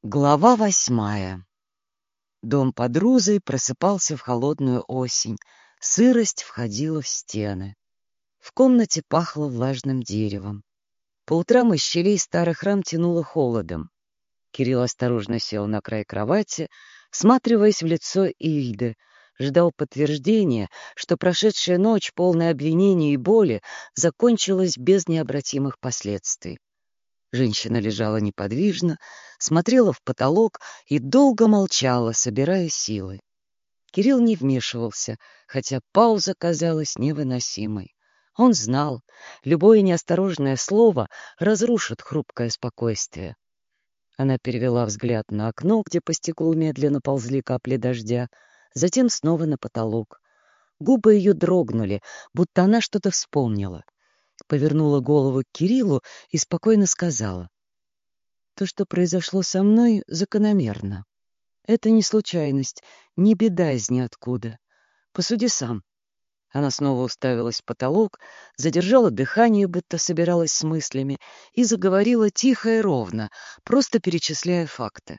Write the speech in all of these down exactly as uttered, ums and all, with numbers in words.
Глава восьмая. Дом под Рузой просыпался в холодную осень. Сырость входила в стены. В комнате пахло влажным деревом. По утрам из щелей старых рам тянуло холодом. Кирилл осторожно сел на край кровати, всматриваясь в лицо Ильды, ждал подтверждения, что прошедшая ночь, полная обвинений и боли, закончилась без необратимых последствий. Женщина лежала неподвижно, смотрела в потолок и долго молчала, собирая силы. Кирилл не вмешивался, хотя пауза казалась невыносимой. Он знал, любое неосторожное слово разрушит хрупкое спокойствие. Она перевела взгляд на окно, где по стеклу медленно ползли капли дождя, затем снова на потолок. Губы ее дрогнули, будто она что-то вспомнила. Повернула голову к Кириллу и спокойно сказала: «То, что произошло со мной, закономерно. Это не случайность, не беда из ниоткуда. Посуди сам». Она снова уставилась в потолок, задержала дыхание, будто собиралась с мыслями, и заговорила тихо и ровно, просто перечисляя факты.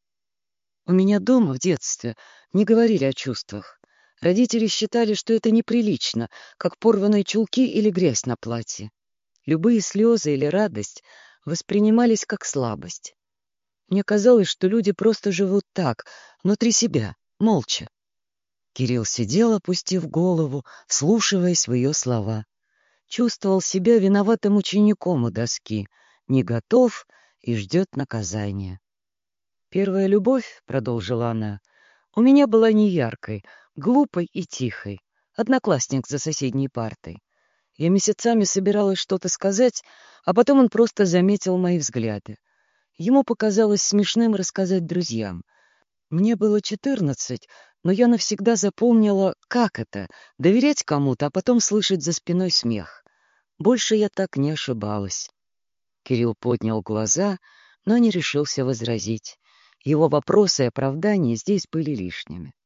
«У меня дома в детстве не говорили о чувствах. Родители считали, что это неприлично, как порванные чулки или грязь на платье. Любые слезы или радость воспринимались как слабость. Мне казалось, что люди просто живут так, внутри себя, молча». Кирилл сидел, опустив голову, вслушиваясь в ее слова. Чувствовал себя виноватым учеником у доски, не готов и ждет наказания. «Первая любовь, — продолжила она, — у меня была неяркой, глупой и тихой, одноклассник за соседней партой. Я месяцами собиралась что-то сказать, а потом он просто заметил мои взгляды. Ему показалось смешным рассказать друзьям. Мне было четырнадцать, но я навсегда запомнила, как это — доверять кому-то, а потом слышать за спиной смех. Больше я так не ошибалась». Кирилл поднял глаза, но не решился возразить. Его вопросы и оправдания здесь были лишними.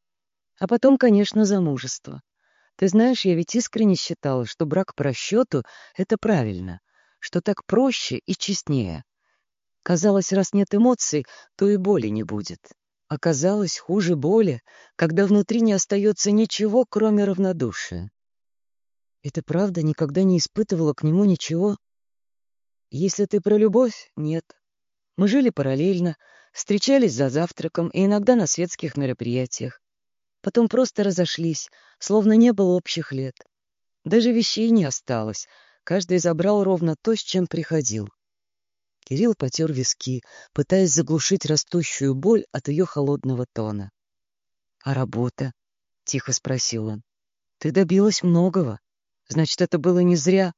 А потом, конечно, замужество. Ты знаешь, я ведь искренне считала, что брак по расчету — это правильно, что так проще и честнее. Казалось, раз нет эмоций, то и боли не будет. Оказалось, хуже боли, когда внутри не остается ничего, кроме равнодушия. И ты правда никогда не испытывала к нему ничего? Если ты про любовь — нет. Мы жили параллельно, встречались за завтраком и иногда на светских мероприятиях. Потом просто разошлись, словно не было общих лет. Даже вещей не осталось, каждый забрал ровно то, с чем приходил. Кирилл потер виски, пытаясь заглушить растущую боль от ее холодного тона. «А работа?» — тихо спросил он. «Ты добилась многого. Значит, это было не зря?»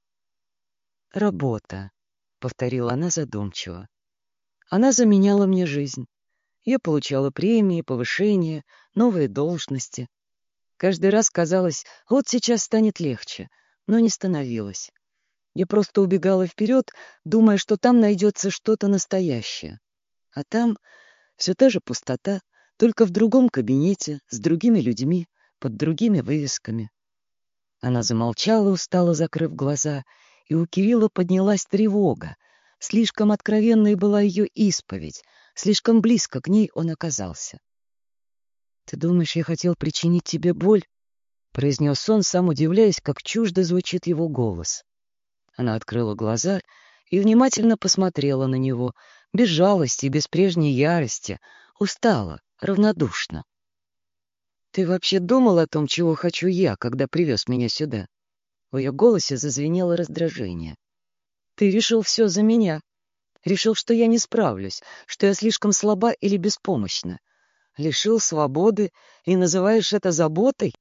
«Работа», — повторила она задумчиво. «Она заменяла мне жизнь. Я получала премии, повышения, новые должности. Каждый раз казалось, вот сейчас станет легче, но не становилось. Я просто убегала вперед, думая, что там найдется что-то настоящее. А там все та же пустота, только в другом кабинете, с другими людьми, под другими вывесками». Она замолчала, устало закрыв глаза, и у Кирилла поднялась тревога. Слишком откровенной была ее исповедь, слишком близко к ней он оказался. «Ты думаешь, я хотел причинить тебе боль?» — произнес он, сам удивляясь, как чуждо звучит его голос. Она открыла глаза и внимательно посмотрела на него, без жалости и без прежней ярости, устала, равнодушно. «Ты вообще думал о том, чего хочу я, когда привез меня сюда?» В ее голосе зазвенело раздражение. «Ты решил все за меня. Решил, что я не справлюсь, что я слишком слаба или беспомощна. Лишил свободы и называешь это заботой?»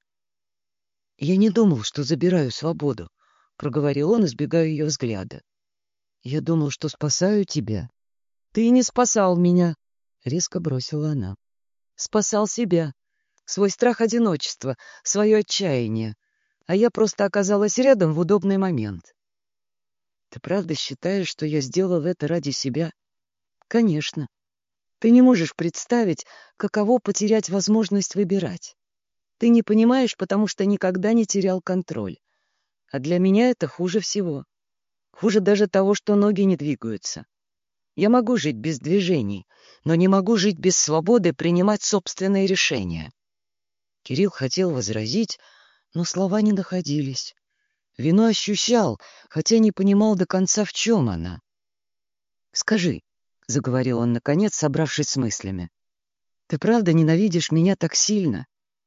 «Я не думал, что забираю свободу», — проговорил он, избегая ее взгляда. «Я думал, что спасаю тебя». «Ты не спасал меня», — резко бросила она. «Спасал себя, свой страх одиночества, свое отчаяние. А я просто оказалась рядом в удобный момент». «Ты правда считаешь, что я сделал это ради себя?» «Конечно. Ты не можешь представить, каково потерять возможность выбирать. Ты не понимаешь, потому что никогда не терял контроль. А для меня это хуже всего. Хуже даже того, что ноги не двигаются. Я могу жить без движений, но не могу жить без свободы принимать собственные решения. Кирилл хотел возразить, но слова не находились. Вину ощущал, хотя не понимал до конца, в чем она. «Скажи», — заговорил он, наконец, собравшись с мыслями, — «ты правда ненавидишь меня так сильно?»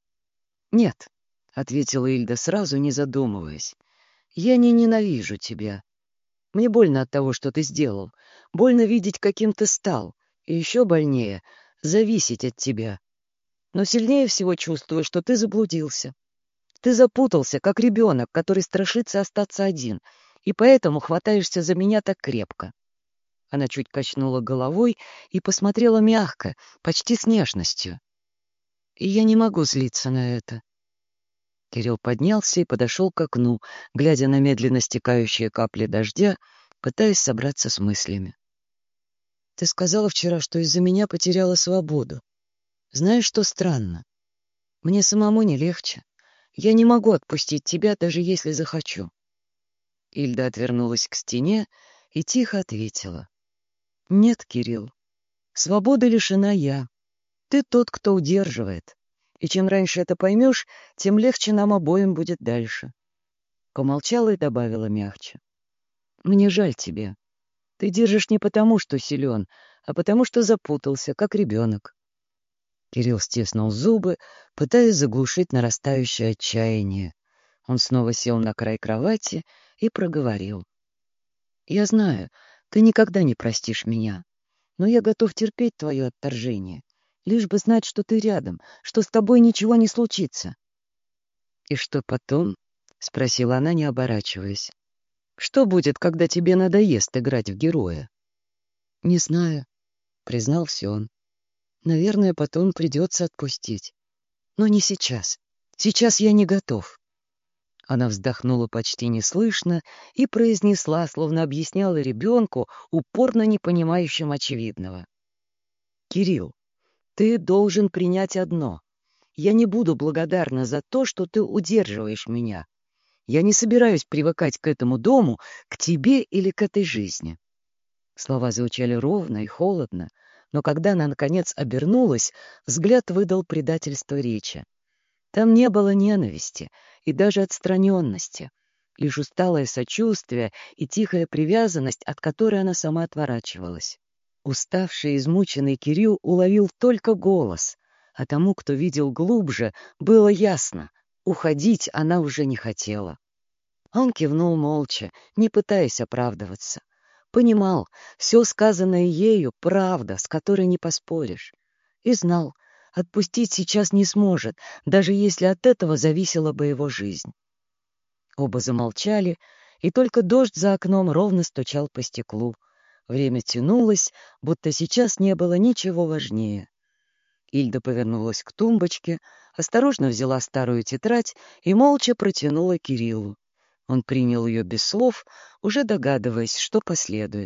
«Нет», — ответила Ильда сразу, не задумываясь, — «я не ненавижу тебя. Мне больно от того, что ты сделал, больно видеть, каким ты стал, и еще больнее — зависеть от тебя. Но сильнее всего чувствую, что ты заблудился. Ты запутался, как ребенок, который страшится остаться один, и поэтому хватаешься за меня так крепко». Она чуть качнула головой и посмотрела мягко, почти с нежностью. «И я не могу злиться на это». Кирилл поднялся и подошел к окну, глядя на медленно стекающие капли дождя, пытаясь собраться с мыслями. «Ты сказала вчера, что из-за меня потеряла свободу. Знаешь, что странно? Мне самому не легче. Я не могу отпустить тебя, даже если захочу». Ильда отвернулась к стене и тихо ответила. «Нет, Кирилл, свободы лишена я. Ты тот, кто удерживает. И чем раньше это поймешь, тем легче нам обоим будет дальше». Помолчала и добавила мягче. «Мне жаль тебя. Ты держишь не потому, что силен, а потому, что запутался, как ребенок». Кирилл стиснул зубы, пытаясь заглушить нарастающее отчаяние. Он снова сел на край кровати и проговорил. «Я знаю, ты никогда не простишь меня, но я готов терпеть твое отторжение, лишь бы знать, что ты рядом, что с тобой ничего не случится». «И что потом?» — спросила она, не оборачиваясь. «Что будет, когда тебе надоест играть в героя?» «Не знаю», — признался он. «Наверное, потом придется отпустить. Но не сейчас. Сейчас я не готов». Она вздохнула почти неслышно и произнесла, словно объясняла ребенку, упорно не понимающим очевидного. «Кирилл, ты должен принять одно. Я не буду благодарна за то, что ты удерживаешь меня. Я не собираюсь привыкать к этому дому, к тебе или к этой жизни». Слова звучали ровно и холодно, но когда она, наконец, обернулась, взгляд выдал предательство речи. Там не было ненависти и даже отстраненности, лишь усталое сочувствие и тихая привязанность, от которой она сама отворачивалась. Уставший и измученный Кирилл уловил только голос, а тому, кто видел глубже, было ясно — уходить она уже не хотела. Он кивнул молча, не пытаясь оправдываться. Понимал, все сказанное ею — правда, с которой не поспоришь. И знал, отпустить сейчас не сможет, даже если от этого зависела бы его жизнь. Оба замолчали, и только дождь за окном ровно стучал по стеклу. Время тянулось, будто сейчас не было ничего важнее. Ильда повернулась к тумбочке, осторожно взяла старую тетрадь и молча протянула Кириллу. Он принял ее без слов, уже догадываясь, что последует.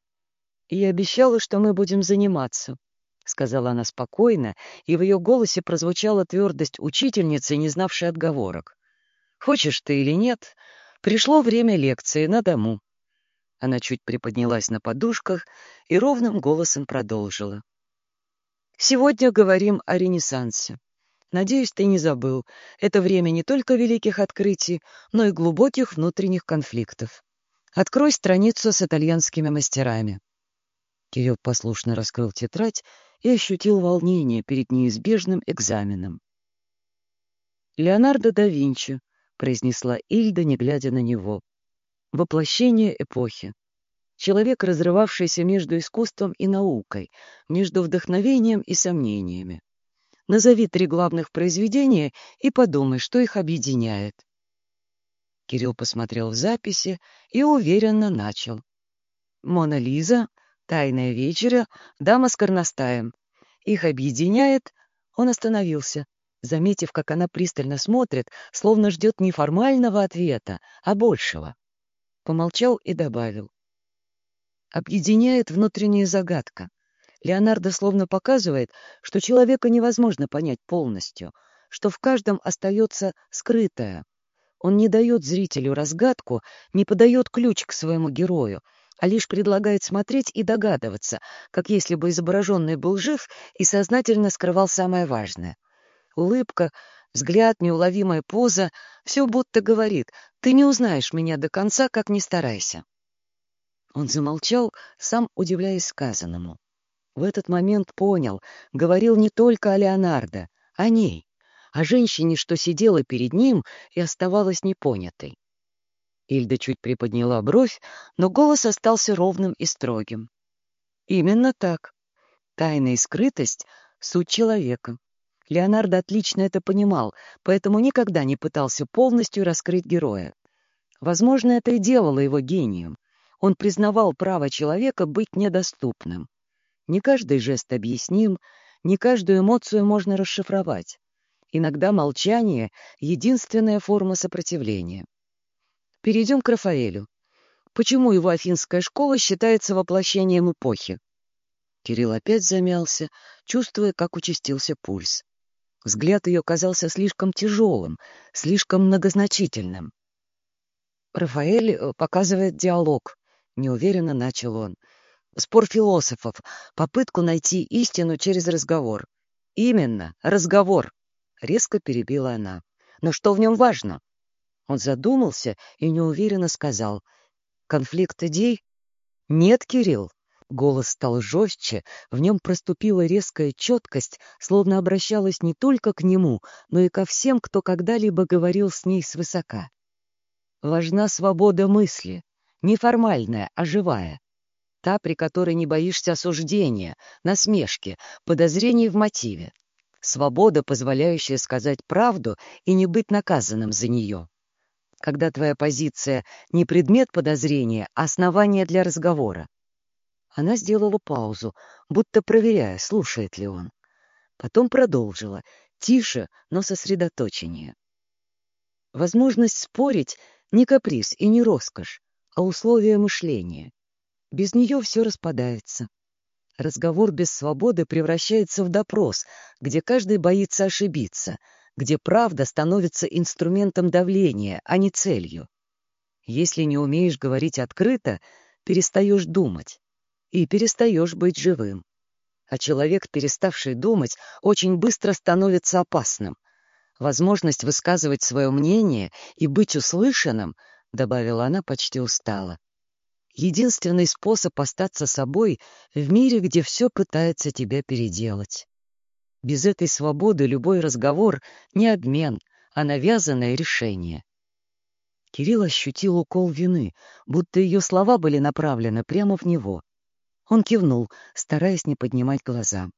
«Я обещала, что мы будем заниматься», — сказала она спокойно, и в ее голосе прозвучала твердость учительницы, не знавшей отговорок. «Хочешь ты или нет, пришло время лекции на дому». Она чуть приподнялась на подушках и ровным голосом продолжила. «Сегодня говорим о Ренессансе. Надеюсь, ты не забыл. Это время не только великих открытий, но и глубоких внутренних конфликтов. Открой страницу с итальянскими мастерами». Кирилл послушно раскрыл тетрадь и ощутил волнение перед неизбежным экзаменом. «Леонардо да Винчи», — произнесла Ильда, не глядя на него. «Воплощение эпохи. Человек, разрывавшийся между искусством и наукой, между вдохновением и сомнениями. Назови три главных произведения и подумай, что их объединяет». Кирилл посмотрел в записи и уверенно начал. «Мона Лиза», «Тайная вечеря», «Дама с горностаем». Их объединяет... Он остановился, заметив, как она пристально смотрит, словно ждет не формального ответа, а большего. Помолчал и добавил. «Объединяет внутренняя загадка. Леонардо словно показывает, что человека невозможно понять полностью, что в каждом остается скрытое. Он не дает зрителю разгадку, не подает ключ к своему герою, а лишь предлагает смотреть и догадываться, как если бы изображенный был жив и сознательно скрывал самое важное. Улыбка, взгляд, неуловимая поза — все будто говорит: «Ты не узнаешь меня до конца, как ни старайся». Он замолчал, сам удивляясь сказанному. В этот момент понял, говорил не только о Леонардо, о ней, о женщине, что сидела перед ним и оставалась непонятой. Ильда чуть приподняла бровь, но голос остался ровным и строгим. Именно так. Тайна и скрытость — суть человека. Леонардо отлично это понимал, поэтому никогда не пытался полностью раскрыть героя. Возможно, это и делало его гением. Он признавал право человека быть недоступным. Не каждый жест объясним, не каждую эмоцию можно расшифровать. Иногда молчание — единственная форма сопротивления. Перейдем к Рафаэлю. Почему его афинская школа считается воплощением эпохи? Кирилл опять замялся, чувствуя, как участился пульс. Взгляд ее казался слишком тяжелым, слишком многозначительным. Рафаэль показывает диалог, неуверенно начал он. Спор философов, попытку найти истину через разговор. Именно, разговор, резко перебила она. Но что в нем важно? Он задумался и неуверенно сказал: «Конфликт идей?» «Нет, Кирилл». Голос стал жестче, в нем проступила резкая четкость, словно обращалась не только к нему, но и ко всем, кто когда-либо говорил с ней свысока. Важна свобода мысли, не формальная, а живая. Та, при которой не боишься осуждения, насмешки, подозрений в мотиве. Свобода, позволяющая сказать правду и не быть наказанным за нее. Когда твоя позиция не предмет подозрения, а основание для разговора. Она сделала паузу, будто проверяя, слушает ли он. Потом продолжила, тише, но сосредоточеннее. Возможность спорить — не каприз и не роскошь, а условие мышления. Без нее все распадается. Разговор без свободы превращается в допрос, где каждый боится ошибиться, где правда становится инструментом давления, а не целью. Если не умеешь говорить открыто, перестаешь думать и перестаешь быть живым. А человек, переставший думать, очень быстро становится опасным. Возможность высказывать свое мнение и быть услышанным, добавила она почти устало. Единственный способ остаться собой в мире, где все пытается тебя переделать. Без этой свободы любой разговор — не обмен, а навязанное решение. Кирилл ощутил укол вины, будто ее слова были направлены прямо в него. Он кивнул, стараясь не поднимать глаза.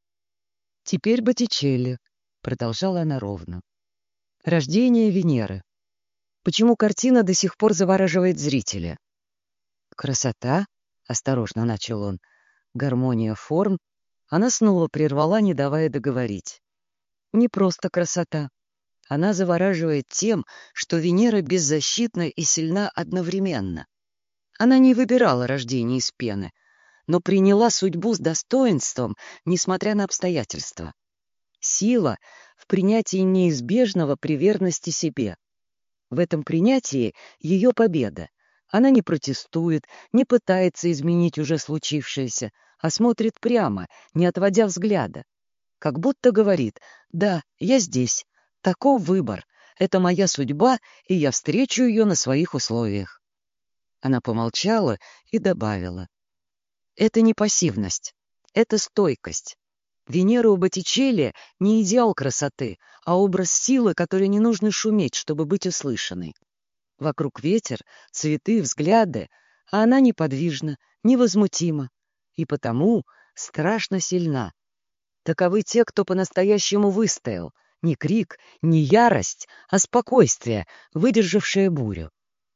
«Теперь Боттичелли», — продолжала она ровно. «Рождение Венеры. Почему картина до сих пор завораживает зрителя?» «Красота», — осторожно начал он, — «гармония форм». Она снова прервала, не давая договорить. «Не просто красота. Она завораживает тем, что Венера беззащитна и сильна одновременно. Она не выбирала рождение из пены, но приняла судьбу с достоинством, несмотря на обстоятельства. Сила в принятии неизбежного при верности себе. В этом принятии ее победа. Она не протестует, не пытается изменить уже случившееся, а смотрит прямо, не отводя взгляда. Как будто говорит: «Да, я здесь. Таков выбор. Это моя судьба, и я встречу ее на своих условиях». Она помолчала и добавила: «Это не пассивность, это стойкость. Венера у Боттичелли не идеал красоты, а образ силы, которой не нужно шуметь, чтобы быть услышанной. Вокруг ветер, цветы, взгляды, а она неподвижна, невозмутима и потому страшно сильна. Таковы те, кто по-настоящему выстоял. Не крик, не ярость, а спокойствие, выдержавшее бурю».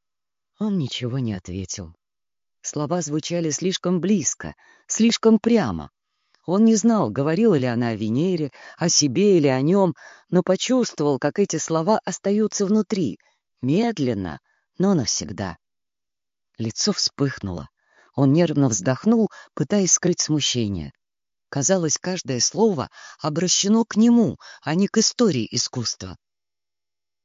Он ничего не ответил. Слова звучали слишком близко, слишком прямо. Он не знал, говорила ли она о Венере, о себе или о нем, но почувствовал, как эти слова остаются внутри, медленно, но навсегда. Лицо вспыхнуло. Он нервно вздохнул, пытаясь скрыть смущение. Казалось, каждое слово обращено к нему, а не к истории искусства.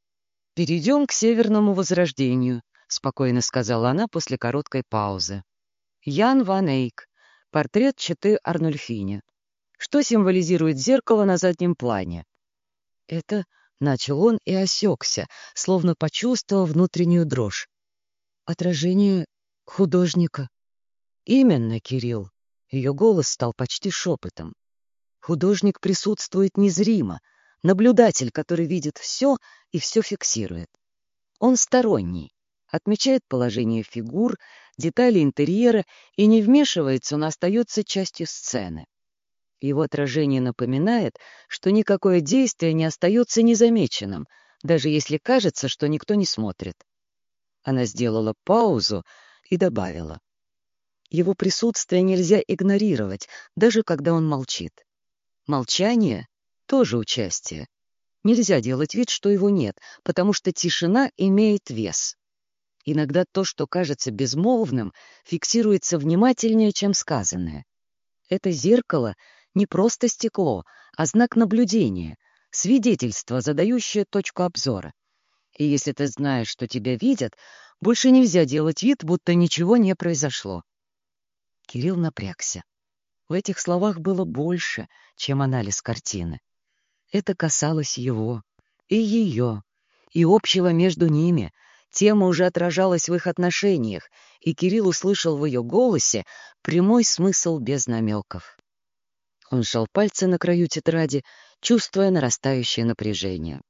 «Перейдем к Северному возрождению», — спокойно сказала она после короткой паузы. Ян ван Эйк. Портрет четы Арнольфини. Что символизирует зеркало на заднем плане? Это начал он и осекся, словно почувствовав внутреннюю дрожь. Отражение художника. Именно, Кирилл. Ее голос стал почти шепотом. Художник присутствует незримо, наблюдатель, который видит все и все фиксирует. Он сторонний, отмечает положение фигур, детали интерьера и не вмешивается, но остается частью сцены. Его отражение напоминает, что никакое действие не остается незамеченным, даже если кажется, что никто не смотрит. Она сделала паузу и добавила. Его присутствие нельзя игнорировать, даже когда он молчит. Молчание — тоже участие. Нельзя делать вид, что его нет, потому что тишина имеет вес. Иногда то, что кажется безмолвным, фиксируется внимательнее, чем сказанное. Это зеркало — не просто стекло, а знак наблюдения, свидетельство, задающее точку обзора. И если ты знаешь, что тебя видят, больше нельзя делать вид, будто ничего не произошло. Кирилл напрягся. В этих словах было больше, чем анализ картины. Это касалось его, и ее, и общего между ними. Тема уже отражалась в их отношениях, и Кирилл услышал в ее голосе прямой смысл без намеков. Он сжал пальцы на краю тетради, чувствуя нарастающее напряжение.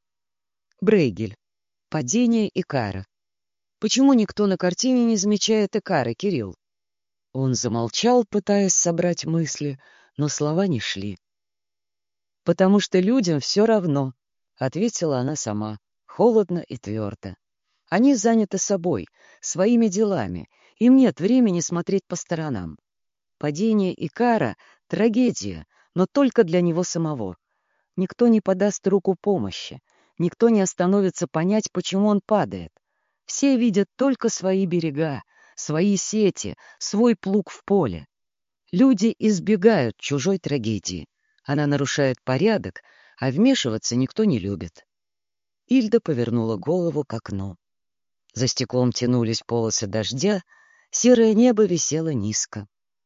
Брейгель. Падение Икара. Почему никто на картине не замечает Икара, Кирилл? Он замолчал, пытаясь собрать мысли, но слова не шли. «Потому что людям все равно», — ответила она сама, холодно и твердо. «Они заняты собой, своими делами, им нет времени смотреть по сторонам. Падение Икара — трагедия, но только для него самого. Никто не подаст руку помощи, никто не остановится понять, почему он падает. Все видят только свои берега, свои сети, свой плуг в поле. Люди избегают чужой трагедии. Она нарушает порядок, а вмешиваться никто не любит». Ильда повернула голову к окну. За стеклом тянулись полосы дождя, серое небо висело низко.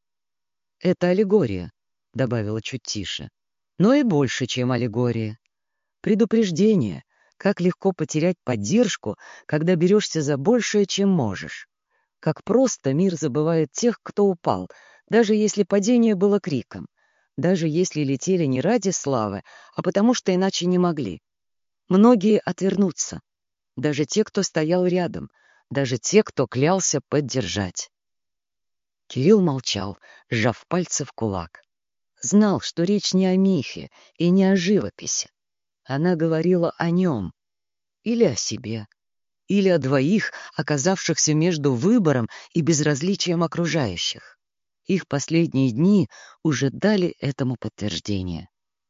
«Это аллегория», — добавила чуть тише, — «но и больше, чем аллегория. Предупреждение, как легко потерять поддержку, когда берешься за большее, чем можешь. Как просто мир забывает тех, кто упал, даже если падение было криком, даже если летели не ради славы, а потому что иначе не могли. Многие отвернутся, даже те, кто стоял рядом, даже те, кто клялся поддержать». Кирилл молчал, сжав пальцы в кулак. Знал, что речь не о мифе и не о живописи. Она говорила о нем или о себе, или о двоих, оказавшихся между выбором и безразличием окружающих. Их последние дни уже дали этому подтверждение.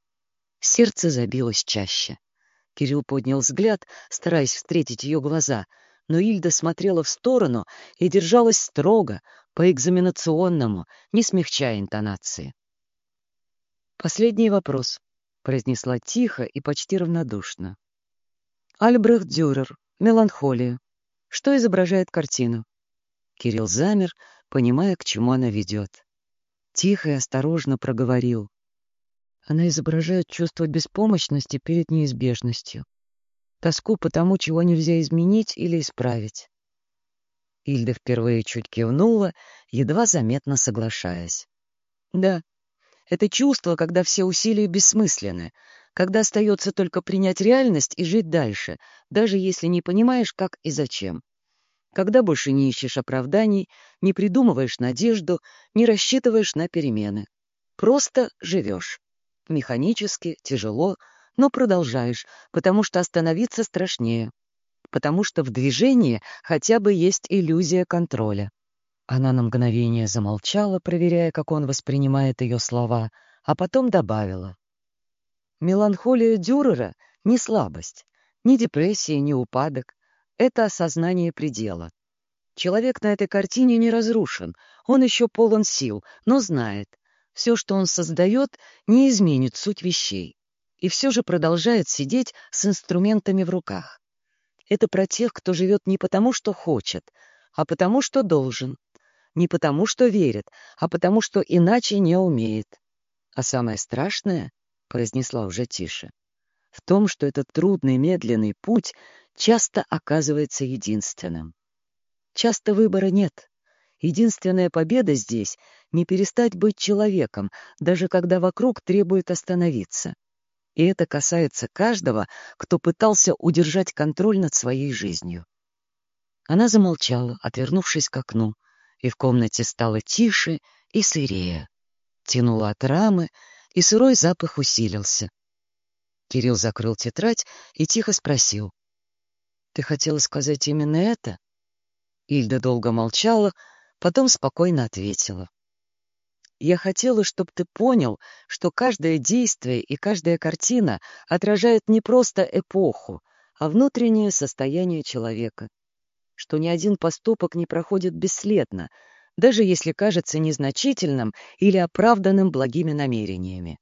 Сердце забилось чаще. Кирилл поднял взгляд, стараясь встретить ее глаза, но Ильда смотрела в сторону и держалась строго, по-экзаменационному, не смягчая интонации. «Последний вопрос», — произнесла тихо и почти равнодушно. «Альбрехт Дюрер. Меланхолия. Что изображает картину?» Кирилл замер, понимая, к чему она ведет. Тихо и осторожно проговорил. Она изображает чувство беспомощности перед неизбежностью. Тоску по тому, чего нельзя изменить или исправить. Ильда впервые чуть кивнула, едва заметно соглашаясь. «Да, это чувство, когда все усилия бессмысленны, когда остается только принять реальность и жить дальше, даже если не понимаешь, как и зачем. Когда больше не ищешь оправданий, не придумываешь надежду, не рассчитываешь на перемены. Просто живешь. Механически, тяжело, но продолжаешь, потому что остановиться страшнее, потому что в движении хотя бы есть иллюзия контроля». Она на мгновение замолчала, проверяя, как он воспринимает ее слова, а потом добавила. «Меланхолия Дюрера — не слабость, ни депрессия, ни упадок. Это осознание предела. Человек на этой картине не разрушен, он еще полон сил, но знает, все, что он создает, не изменит суть вещей, и все же продолжает сидеть с инструментами в руках. Это про тех, кто живет не потому, что хочет, а потому, что должен. Не потому, что верит, а потому, что иначе не умеет. А самое страшное, — произнесла уже тише, — в том, что этот трудный медленный путь часто оказывается единственным. Часто выбора нет. Единственная победа здесь — не перестать быть человеком, даже когда вокруг требует остановиться. И это касается каждого, кто пытался удержать контроль над своей жизнью. Она замолчала, отвернувшись к окну, и в комнате стало тише и сырее. Тянуло от рамы, и сырой запах усилился. Кирилл закрыл тетрадь и тихо спросил: «Ты хотела сказать именно это?» Ильда долго молчала, потом спокойно ответила: «Я хотела, чтобы ты понял, что каждое действие и каждая картина отражает не просто эпоху, а внутреннее состояние человека, что ни один поступок не проходит бесследно, даже если кажется незначительным или оправданным благими намерениями».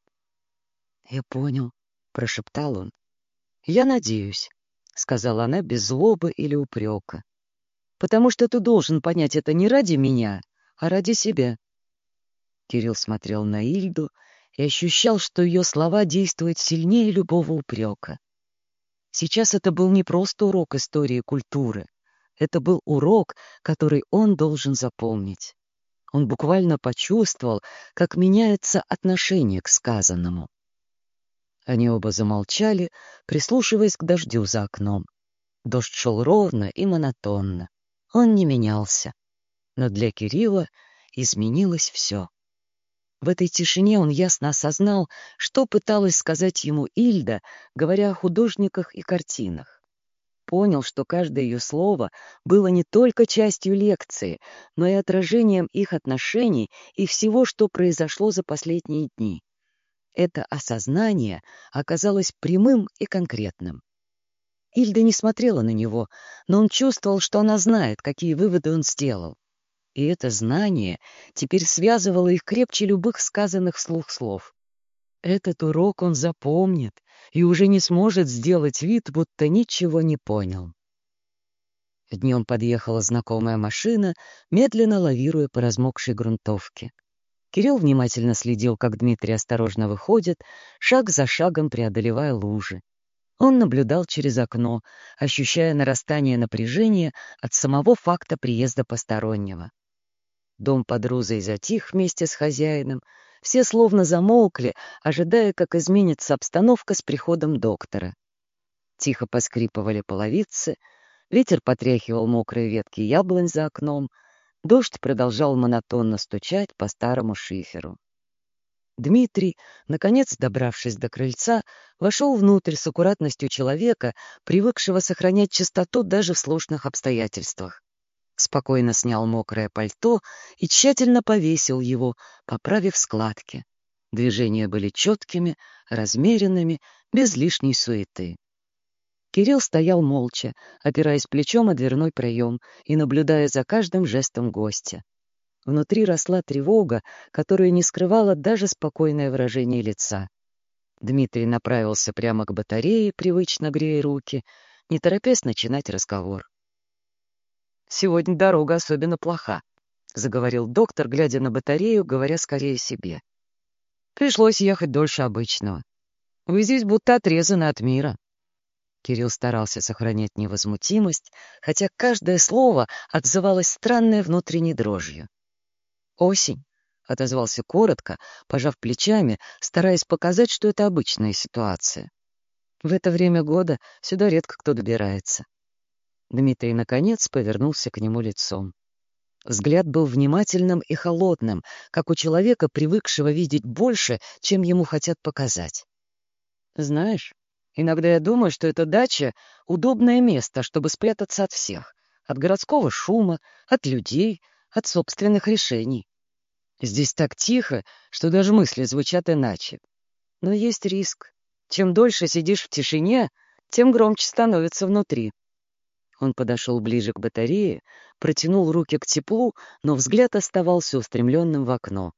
«Я понял», — прошептал он. «Я надеюсь», — сказала она без злобы или упрека, «потому что ты должен понять это не ради меня, а ради себя». Кирилл смотрел на Ильду и ощущал, что ее слова действуют сильнее любого упрека. Сейчас это был не просто урок истории и культуры. Это был урок, который он должен запомнить. Он буквально почувствовал, как меняется отношение к сказанному. Они оба замолчали, прислушиваясь к дождю за окном. Дождь шел ровно и монотонно. Он не менялся. Но для Кирилла изменилось все. В этой тишине он ясно осознал, что пыталась сказать ему Ильда, говоря о художниках и картинах. Понял, что каждое ее слово было не только частью лекции, но и отражением их отношений и всего, что произошло за последние дни. Это осознание оказалось прямым и конкретным. Ильда не смотрела на него, но он чувствовал, что она знает, какие выводы он сделал. И это знание теперь связывало их крепче любых сказанных вслух слов. Этот урок он запомнит и уже не сможет сделать вид, будто ничего не понял. Днем подъехала знакомая машина, медленно лавируя по размокшей грунтовке. Кирилл внимательно следил, как Дмитрий осторожно выходит, шаг за шагом преодолевая лужи. Он наблюдал через окно, ощущая нарастание напряжения от самого факта приезда постороннего. Дом под Рузой затих вместе с хозяином, все словно замолкли, ожидая, как изменится обстановка с приходом доктора. Тихо поскрипывали половицы, ветер потряхивал мокрые ветки яблонь за окном, дождь продолжал монотонно стучать по старому шиферу. Дмитрий, наконец добравшись до крыльца, вошел внутрь с аккуратностью человека, привыкшего сохранять чистоту даже в сложных обстоятельствах. Спокойно снял мокрое пальто и тщательно повесил его, поправив складки. Движения были четкими, размеренными, без лишней суеты. Кирилл стоял молча, опираясь плечом о дверной проем и наблюдая за каждым жестом гостя. Внутри росла тревога, которую не скрывало даже спокойное выражение лица. Дмитрий направился прямо к батарее, привычно грея руки, не торопясь начинать разговор. «Сегодня дорога особенно плоха», — заговорил доктор, глядя на батарею, говоря скорее себе. «Пришлось ехать дольше обычного. Вы здесь будто отрезаны от мира». Кирилл старался сохранять невозмутимость, хотя каждое слово отзывалось странной внутренней дрожью. «Осень», — отозвался коротко, пожав плечами, стараясь показать, что это обычная ситуация. «В это время года сюда редко кто добирается». Дмитрий, наконец, повернулся к нему лицом. Взгляд был внимательным и холодным, как у человека, привыкшего видеть больше, чем ему хотят показать. «Знаешь, иногда я думаю, что эта дача — удобное место, чтобы спрятаться от всех, от городского шума, от людей, от собственных решений. Здесь так тихо, что даже мысли звучат иначе. Но есть риск. Чем дольше сидишь в тишине, тем громче становится внутри». Он подошел ближе к батарее, протянул руки к теплу, но взгляд оставался устремленным в окно.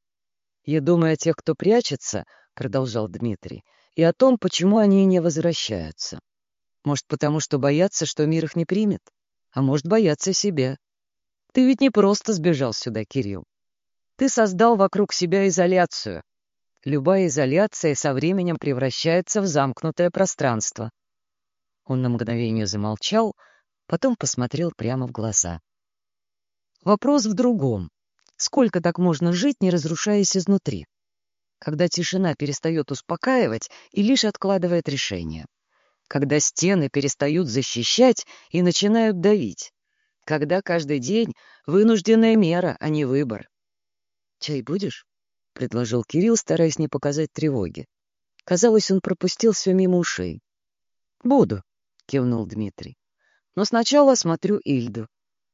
«Я думаю о тех, кто прячется», — продолжал Дмитрий, «и о том, почему они не возвращаются. Может, потому что боятся, что мир их не примет, а может, боятся себя. Ты ведь не просто сбежал сюда, Кирилл. Ты создал вокруг себя изоляцию. Любая изоляция со временем превращается в замкнутое пространство. Он на мгновение замолчал, потом посмотрел прямо в глаза. Вопрос в другом. Сколько так можно жить, не разрушаясь изнутри? Когда тишина перестает успокаивать и лишь откладывает решение. Когда стены перестают защищать и начинают давить. Когда каждый день вынужденная мера, а не выбор. «Чай будешь?» — предложил Кирилл, стараясь не показать тревоги. Казалось, он пропустил все мимо ушей. «Буду», — кивнул Дмитрий. «Но сначала осмотрю Ильду».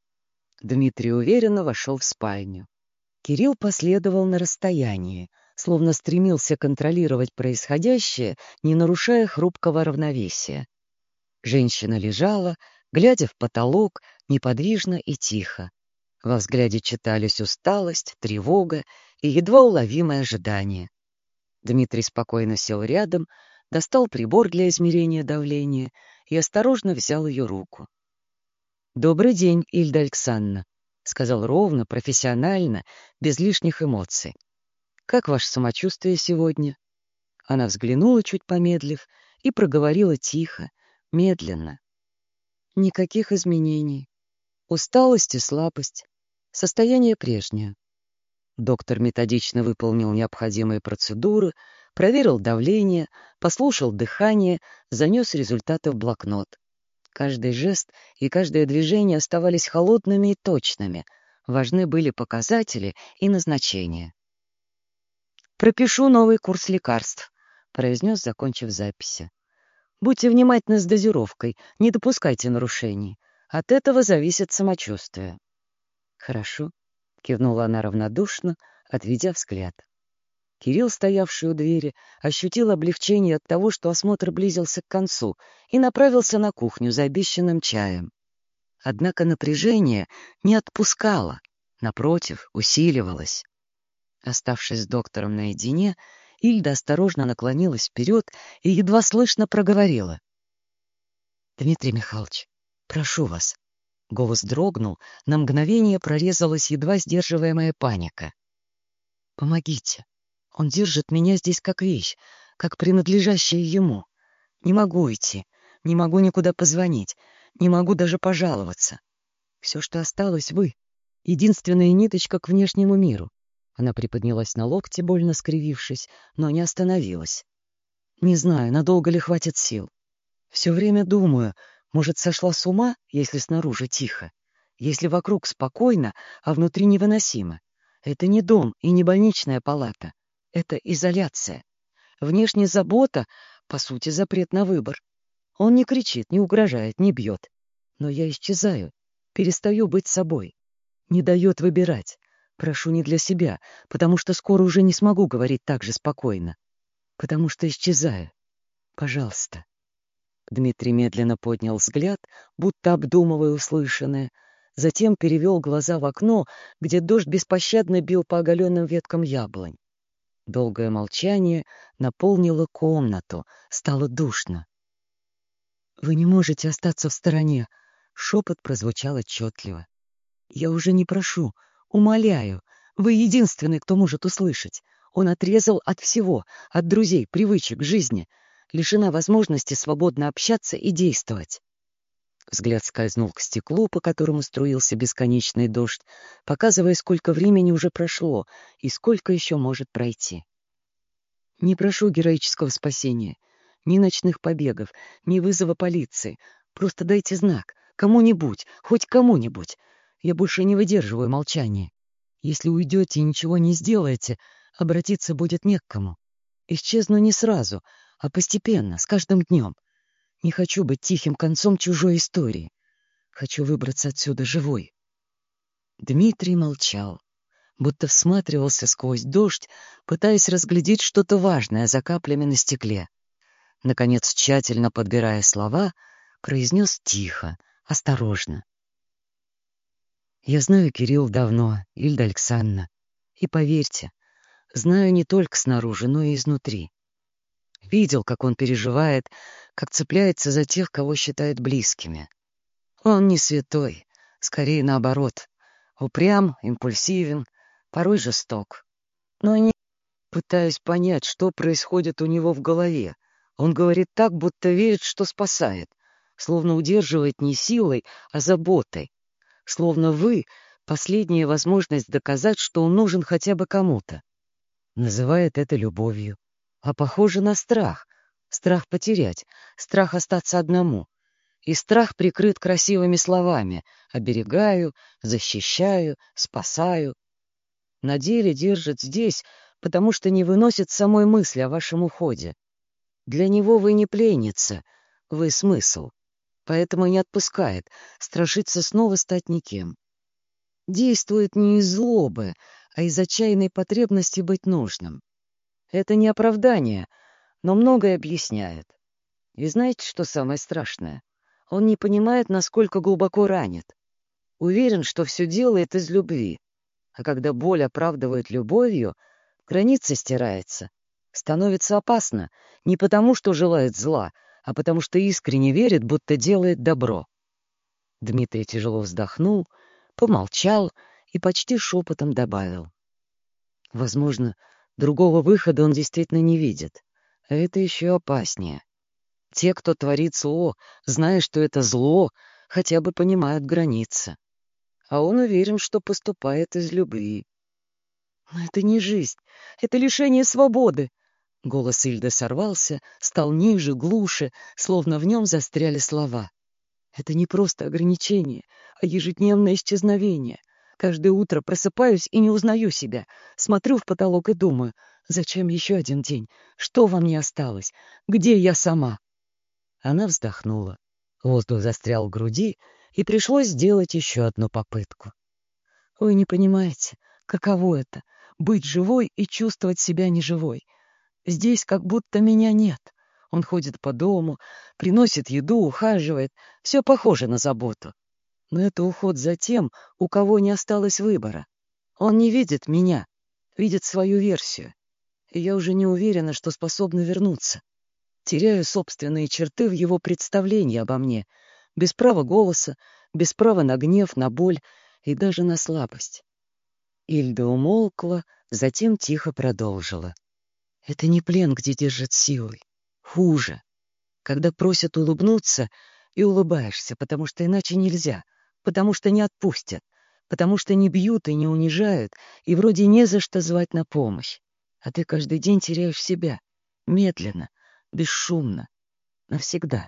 Дмитрий уверенно вошел в спальню. Кирилл последовал на расстоянии, словно стремился контролировать происходящее, не нарушая хрупкого равновесия. Женщина лежала, глядя в потолок, неподвижно и тихо. Во взгляде читались усталость, тревога и едва уловимое ожидание. Дмитрий спокойно сел рядом, достал прибор для измерения давления и осторожно взял ее руку. «Добрый день, Ильда Александровна», — сказал ровно, профессионально, без лишних эмоций. «Как ваше самочувствие сегодня?» Она взглянула, чуть помедлив, и проговорила тихо, медленно. «Никаких изменений. Усталость и слабость. Состояние прежнее». Доктор методично выполнил необходимые процедуры, проверил давление, послушал дыхание, занес результаты в блокнот. Каждый жест и каждое движение оставались холодными и точными. Важны были показатели и назначения. «Пропишу новый курс лекарств», — произнес, закончив записи. «Будьте внимательны с дозировкой, не допускайте нарушений. От этого зависит самочувствие». «Хорошо», — кивнула она равнодушно, отведя взгляд. Кирилл, стоявший у двери, ощутил облегчение от того, что осмотр близился к концу, и направился на кухню за обещанным чаем. Однако напряжение не отпускало, напротив, усиливалось. Оставшись с доктором наедине, Ильда осторожно наклонилась вперед и едва слышно проговорила. «Дмитрий Михайлович, прошу вас». Голос дрогнул, на мгновение прорезалась едва сдерживаемая паника. «Помогите. Он держит меня здесь как вещь, как принадлежащая ему. Не могу идти, не могу никуда позвонить, не могу даже пожаловаться. Все, что осталось, вы. Единственная ниточка к внешнему миру». Она приподнялась на локте, больно скривившись, но не остановилась. «Не знаю, надолго ли хватит сил. Все время думаю, может, сошла с ума, если снаружи тихо, если вокруг спокойно, а внутри невыносимо. Это не дом и не больничная палата. Это изоляция. Внешняя забота, по сути, запрет на выбор. Он не кричит, не угрожает, не бьет. Но я исчезаю, перестаю быть собой. Не дает выбирать. Прошу не для себя, потому что скоро уже не смогу говорить так же спокойно. Потому что исчезаю. Пожалуйста». Дмитрий медленно поднял взгляд, будто обдумывая услышанное, затем перевел глаза в окно, где дождь беспощадно бил по оголенным веткам яблонь. Долгое молчание наполнило комнату, стало душно. «Вы не можете остаться в стороне», — шепот прозвучал отчетливо. «Я уже не прошу, умоляю, вы единственный, кто может услышать. Он отрезал от всего, от друзей, привычек, жизни, лишена возможности свободно общаться и действовать». Взгляд скользнул к стеклу, по которому струился бесконечный дождь, показывая, сколько времени уже прошло и сколько еще может пройти. «Не прошу героического спасения, ни ночных побегов, ни вызова полиции. Просто дайте знак, кому-нибудь, хоть кому-нибудь. Я больше не выдерживаю молчания. Если уйдете и ничего не сделаете, обратиться будет не к кому. Исчезну не сразу, а постепенно, с каждым днем. Не хочу быть тихим концом чужой истории. Хочу выбраться отсюда живой». Дмитрий молчал, будто всматривался сквозь дождь, пытаясь разглядеть что-то важное за каплями на стекле. Наконец, тщательно подбирая слова, произнес тихо, осторожно. «Я знаю Кирилл давно, Ильда Александровна, и поверьте, знаю не только снаружи, но и изнутри. Видел, как он переживает, как цепляется за тех, кого считает близкими. Он не святой, скорее наоборот. Упрям, импульсивен, порой жесток. Но не пытаюсь понять, что происходит у него в голове. Он говорит так, будто верит, что спасает, словно удерживает не силой, а заботой. Словно вы — последняя возможность доказать, что он нужен хотя бы кому-то. Называет это любовью. А похоже на страх. Страх потерять, страх остаться одному. И страх прикрыт красивыми словами: оберегаю, защищаю, спасаю. На деле держит здесь, потому что не выносит самой мысли о вашем уходе. Для него вы не пленница, вы смысл. Поэтому не отпускает, страшится снова стать никем. Действует не из злобы, а из отчаянной потребности быть нужным. Это не оправдание, но многое объясняет. И знаете, что самое страшное? Он не понимает, насколько глубоко ранит. Уверен, что все делает из любви. А когда боль оправдывает любовью, граница стирается. Становится опасно не потому, что желает зла, а потому что искренне верит, будто делает добро. Дмитрий тяжело вздохнул, помолчал и почти шепотом добавил. Возможно, другого выхода он действительно не видит. А это еще опаснее. Те, кто творит зло, зная, что это зло, хотя бы понимают границы. А он уверен, что поступает из любви. Но это не жизнь, это лишение свободы. Голос Ильды сорвался, стал ниже, глуше, словно в нем застряли слова. Это не просто ограничение, а ежедневное исчезновение. Каждое утро просыпаюсь и не узнаю себя. Смотрю в потолок и думаю, зачем еще один день? Что во мне осталось? Где я сама? Она вздохнула. Воздух застрял в груди, и пришлось сделать еще одну попытку. Вы не понимаете, каково это — быть живой и чувствовать себя неживой. Здесь как будто меня нет. Он ходит по дому, приносит еду, ухаживает. Все похоже на заботу. Но это уход за тем, у кого не осталось выбора. Он не видит меня, видит свою версию. И я уже не уверена, что способна вернуться. Теряю собственные черты в его представлении обо мне, без права голоса, без права на гнев, на боль и даже на слабость. Ильда умолкла, затем тихо продолжила. Это не плен, где держат силой. Хуже. Когда просят улыбнуться, и улыбаешься, потому что иначе нельзя, потому что не отпустят, потому что не бьют и не унижают, и вроде не за что звать на помощь. А ты каждый день теряешь себя. Медленно, бесшумно, навсегда.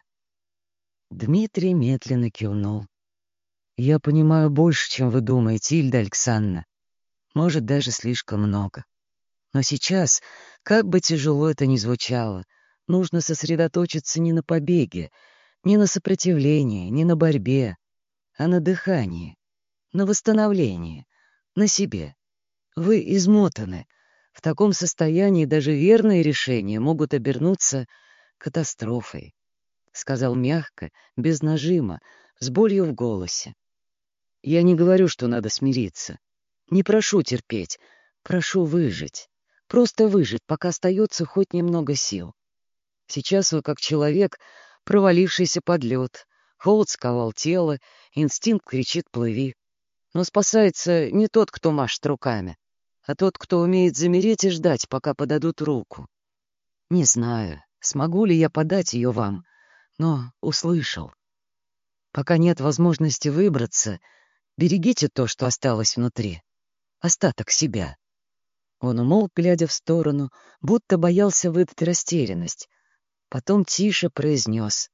Дмитрий медленно кивнул. «Я понимаю больше, чем вы думаете, Ильда Александровна. Может, даже слишком много. Но сейчас, как бы тяжело это ни звучало, нужно сосредоточиться не на побеге, не на сопротивлении, не на борьбе, а на дыхании, на восстановлении, на себе. Вы измотаны. В таком состоянии даже верные решения могут обернуться катастрофой», — сказал мягко, без нажима, с болью в голосе. «Я не говорю, что надо смириться. Не прошу терпеть, прошу выжить. Просто выжить, пока остается хоть немного сил. Сейчас вы как человек, провалившийся под лед. Холод сковал тело, инстинкт кричит «плыви». Но спасается не тот, кто машет руками, а тот, кто умеет замереть и ждать, пока подадут руку. Не знаю, смогу ли я подать ее вам, но услышал. Пока нет возможности выбраться, берегите то, что осталось внутри, остаток себя». Он умолк, глядя в сторону, будто боялся выдать растерянность. Потом тише произнес.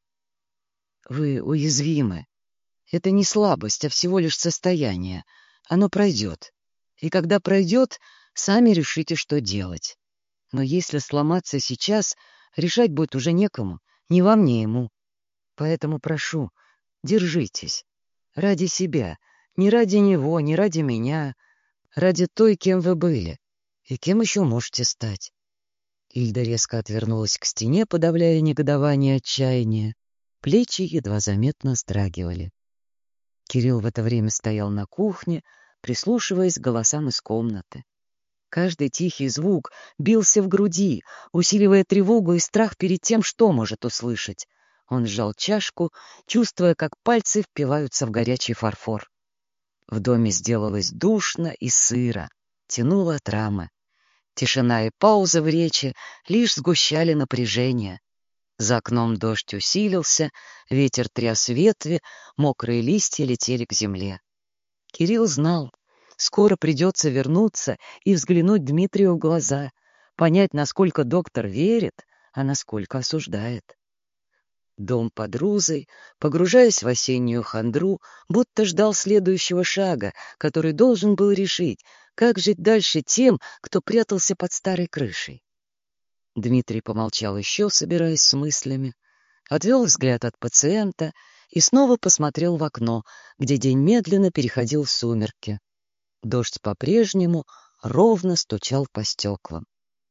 «Вы уязвимы. Это не слабость, а всего лишь состояние. Оно пройдет. И когда пройдет, сами решите, что делать. Но если сломаться сейчас, решать будет уже некому, ни вам, ни ему. Поэтому прошу, держитесь. Ради себя, не ради него, не ради меня, ради той, кем вы были. И кем еще можете стать?» Ильда резко отвернулась к стене, подавляя негодование и отчаяние. Плечи едва заметно вздрагивали. Кирилл в это время стоял на кухне, прислушиваясь к голосам из комнаты. Каждый тихий звук бился в груди, усиливая тревогу и страх перед тем, что может услышать. Он сжал чашку, чувствуя, как пальцы впиваются в горячий фарфор. В доме сделалось душно и сыро, тянуло от рамы. Тишина и пауза в речи лишь сгущали напряжение. За окном дождь усилился, ветер тряс ветви, мокрые листья летели к земле. Кирилл знал, скоро придется вернуться и взглянуть Дмитрию в глаза, понять, насколько доктор верит, а насколько осуждает. Дом под Рузой, погружаясь в осеннюю хандру, будто ждал следующего шага, который должен был решить, как жить дальше тем, кто прятался под старой крышей. Дмитрий помолчал еще, собираясь с мыслями, отвел взгляд от пациента и снова посмотрел в окно, где день медленно переходил в сумерки. Дождь по-прежнему ровно стучал по стеклам.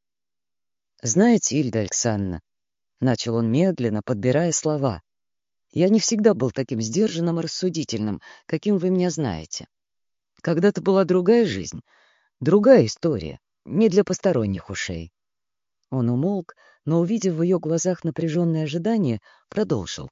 «Знаете, Ильда Александровна, — начал он медленно, подбирая слова, — я не всегда был таким сдержанным и рассудительным, каким вы меня знаете. Когда-то была другая жизнь, другая история, не для посторонних ушей». Он умолк, но, увидев в ее глазах напряженное ожидание, продолжил.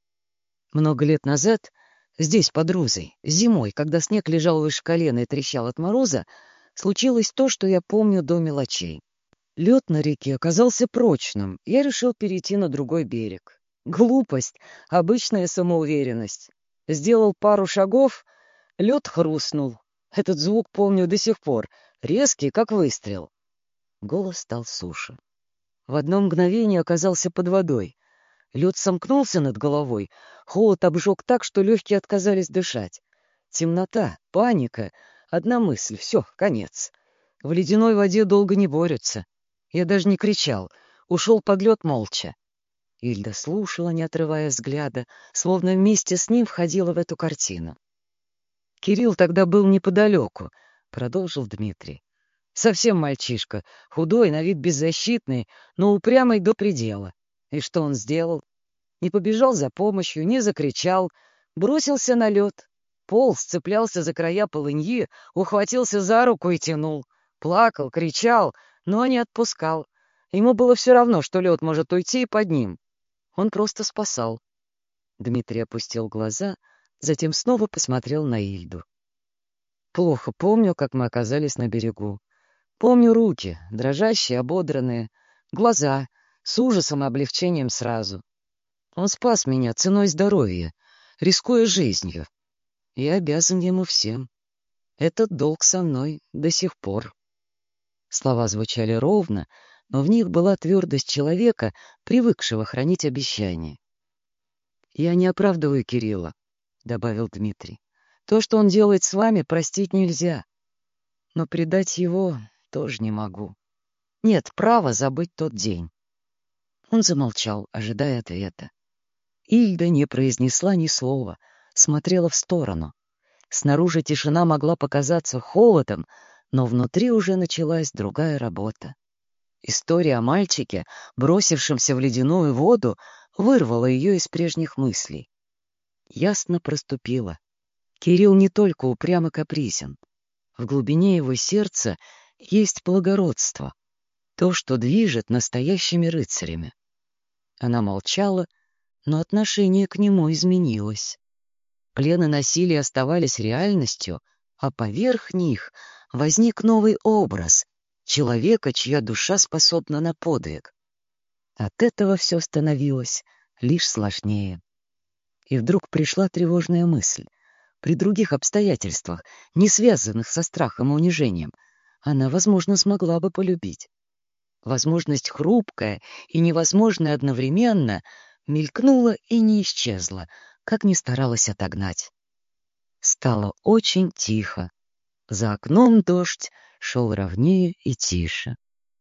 Много лет назад, здесь, под Рузой, зимой, когда снег лежал выше колена и трещал от мороза, случилось то, что я помню до мелочей. Лед на реке оказался прочным, я решил перейти на другой берег. Глупость, обычная самоуверенность. Сделал пару шагов, лед хрустнул. Этот звук помню до сих пор, резкий, как выстрел. Голос стал суше. В одно мгновение оказался под водой. Лед сомкнулся над головой, холод обжег так, что легкие отказались дышать. Темнота, паника, одна мысль — все, конец. В ледяной воде долго не борются. Я даже не кричал, ушел под лед молча. Ильда слушала, не отрывая взгляда, словно вместе с ним входила в эту картину. «Кирилл тогда был неподалеку», — продолжил Дмитрий. «Совсем мальчишка, худой, на вид беззащитный, но упрямый до предела. И что он сделал? Не побежал за помощью, не закричал, бросился на лед, полз, цеплялся за края полыньи, ухватился за руку и тянул. Плакал, кричал, но не отпускал. Ему было все равно, что лед может уйти и под ним. Он просто спасал». Дмитрий опустил глаза, затем снова посмотрел на Ильду. «Плохо помню, как мы оказались на берегу. Помню руки, дрожащие, ободранные, глаза, с ужасом и облегчением сразу. Он спас меня ценой здоровья, рискуя жизнью. Я обязан ему всем. Этот долг со мной до сих пор». Слова звучали ровно, но в них была твердость человека, привыкшего хранить обещания. «Я не оправдываю Кирилла», — добавил Дмитрий. «То, что он делает с вами, простить нельзя. Но предать его тоже не могу. Нет права забыть тот день». Он замолчал, ожидая ответа. Ильда не произнесла ни слова, смотрела в сторону. Снаружи тишина могла показаться холодом, но внутри уже началась другая работа. История о мальчике, бросившемся в ледяную воду, вырвала ее из прежних мыслей. Ясно проступило. Кирилл не только упрям и капризен. В глубине его сердца есть благородство, то, что движет настоящими рыцарями. Она молчала, но отношение к нему изменилось. Плен и насилие оставались реальностью, а поверх них возник новый образ человека, чья душа способна на подвиг. От этого все становилось лишь сложнее. И вдруг пришла тревожная мысль. При других обстоятельствах, не связанных со страхом и унижением, она, возможно, смогла бы полюбить. Возможность хрупкая и невозможная одновременно мелькнула и не исчезла, как ни старалась отогнать. Стало очень тихо. За окном дождь шел ровнее и тише.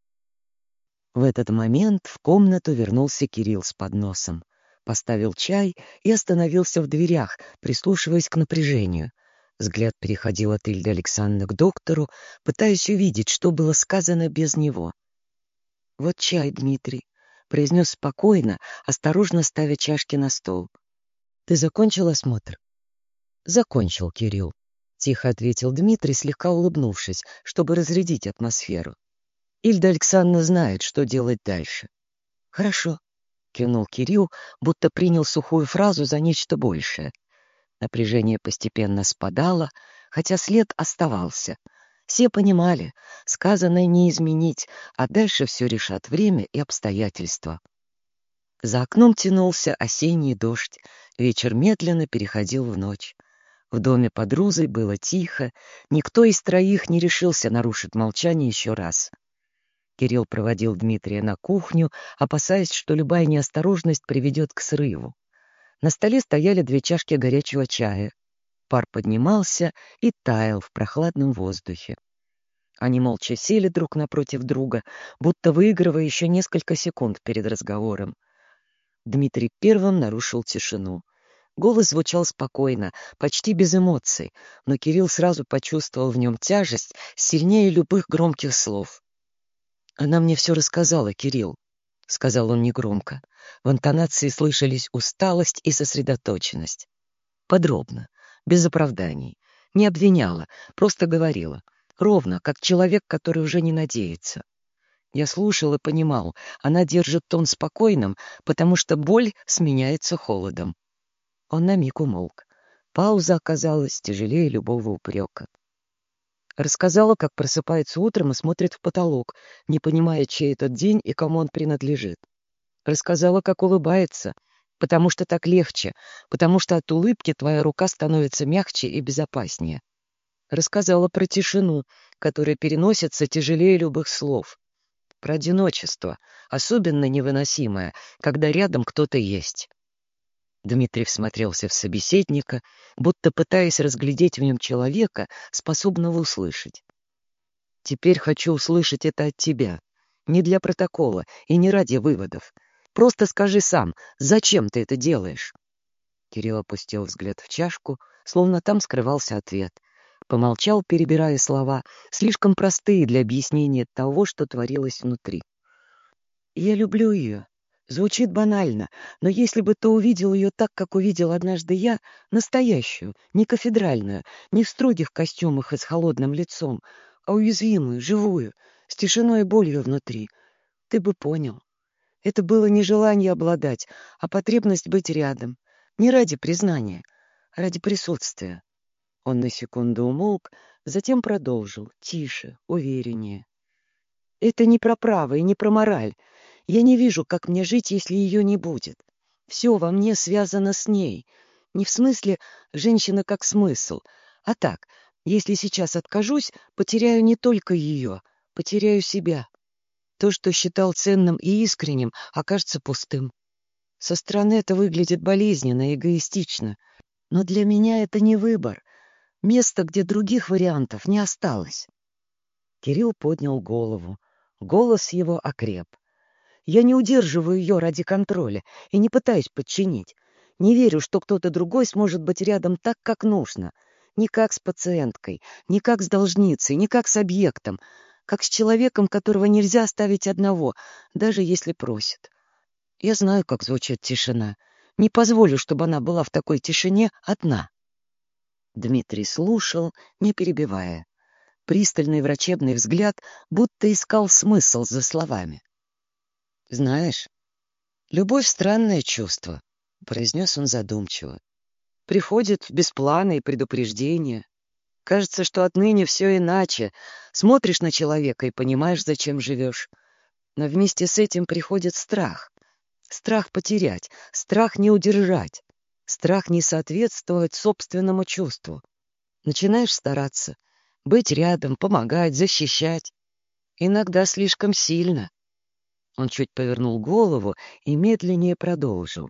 В этот момент в комнату вернулся Кирилл с подносом. Поставил чай и остановился в дверях, прислушиваясь к напряжению. Взгляд переходил от Ильды Александровны к доктору, пытаясь увидеть, что было сказано без него. «Вот чай, Дмитрий», — произнес спокойно, осторожно ставя чашки на стол. «Ты закончил осмотр?» «Закончил, Кирилл», — тихо ответил Дмитрий, слегка улыбнувшись, чтобы разрядить атмосферу. «Ильда Александровна знает, что делать дальше». «Хорошо», — кивнул Кирилл, будто принял сухую фразу за нечто большее. Напряжение постепенно спадало, хотя след оставался. Все понимали, сказанное не изменить, а дальше все решат время и обстоятельства. За окном тянулся осенний дождь, вечер медленно переходил в ночь. В доме под Рузой было тихо, никто из троих не решился нарушить молчание еще раз. Кирилл проводил Дмитрия на кухню, опасаясь, что любая неосторожность приведет к срыву. На столе стояли две чашки горячего чая. Пар поднимался и таял в прохладном воздухе. Они молча сели друг напротив друга, будто выигрывая еще несколько секунд перед разговором. Дмитрий первым нарушил тишину. Голос звучал спокойно, почти без эмоций, но Кирилл сразу почувствовал в нем тяжесть, сильнее любых громких слов. «Она мне все рассказала, Кирилл», — сказал он негромко. В интонации слышались усталость и сосредоточенность. Подробно, без оправданий. Не обвиняла, просто говорила. Ровно, как человек, который уже не надеется. Я слушал и понимал, она держит тон спокойным, потому что боль сменяется холодом. Он на миг умолк. Пауза оказалась тяжелее любого упрека. Рассказала, как просыпается утром и смотрит в потолок, не понимая, чей этот день и кому он принадлежит. Рассказала, как улыбается, потому что так легче, потому что от улыбки твоя рука становится мягче и безопаснее. Рассказала про тишину, которая переносится тяжелее любых слов. Про одиночество, особенно невыносимое, когда рядом кто-то есть. Дмитрий всмотрелся в собеседника, будто пытаясь разглядеть в нем человека, способного услышать. «Теперь хочу услышать это от тебя. Не для протокола и не ради выводов. Просто скажи сам, зачем ты это делаешь?» Кирилл опустил взгляд в чашку, словно там скрывался ответ. Помолчал, перебирая слова, слишком простые для объяснения того, что творилось внутри. «Я люблю ее. Звучит банально, но если бы ты увидел ее так, как увидел однажды я, настоящую, не кафедральную, не в строгих костюмах и с холодным лицом, а уязвимую, живую, с тишиной и болью внутри, ты бы понял. Это было не желание обладать, а потребность быть рядом. Не ради признания, а ради присутствия». Он на секунду умолк, затем продолжил, тише, увереннее. «Это не про право и не про мораль. Я не вижу, как мне жить, если ее не будет. Все во мне связано с ней. Не в смысле «женщина как смысл», а так, если сейчас откажусь, потеряю не только ее, потеряю себя. То, что считал ценным и искренним, окажется пустым. Со стороны это выглядит болезненно и эгоистично, но для меня это не выбор. Место, где других вариантов не осталось». Кирилл поднял голову. Голос его окреп. «Я не удерживаю ее ради контроля и не пытаюсь подчинить. Не верю, что кто-то другой сможет быть рядом так, как нужно. Не как с пациенткой, не как с должницей, не как с объектом, как с человеком, которого нельзя оставить одного, даже если просит. Я знаю, как звучит тишина. Не позволю, чтобы она была в такой тишине одна». Дмитрий слушал, не перебивая. Пристальный врачебный взгляд будто искал смысл за словами. «Знаешь, любовь — странное чувство», — произнес он задумчиво. «Приходит без плана и предупреждения. Кажется, что отныне все иначе. Смотришь на человека и понимаешь, зачем живешь. Но вместе с этим приходит страх. Страх потерять, страх не удержать, страх не соответствовать собственному чувству. Начинаешь стараться, быть рядом, помогать, защищать. Иногда слишком сильно». Он чуть повернул голову и медленнее продолжил.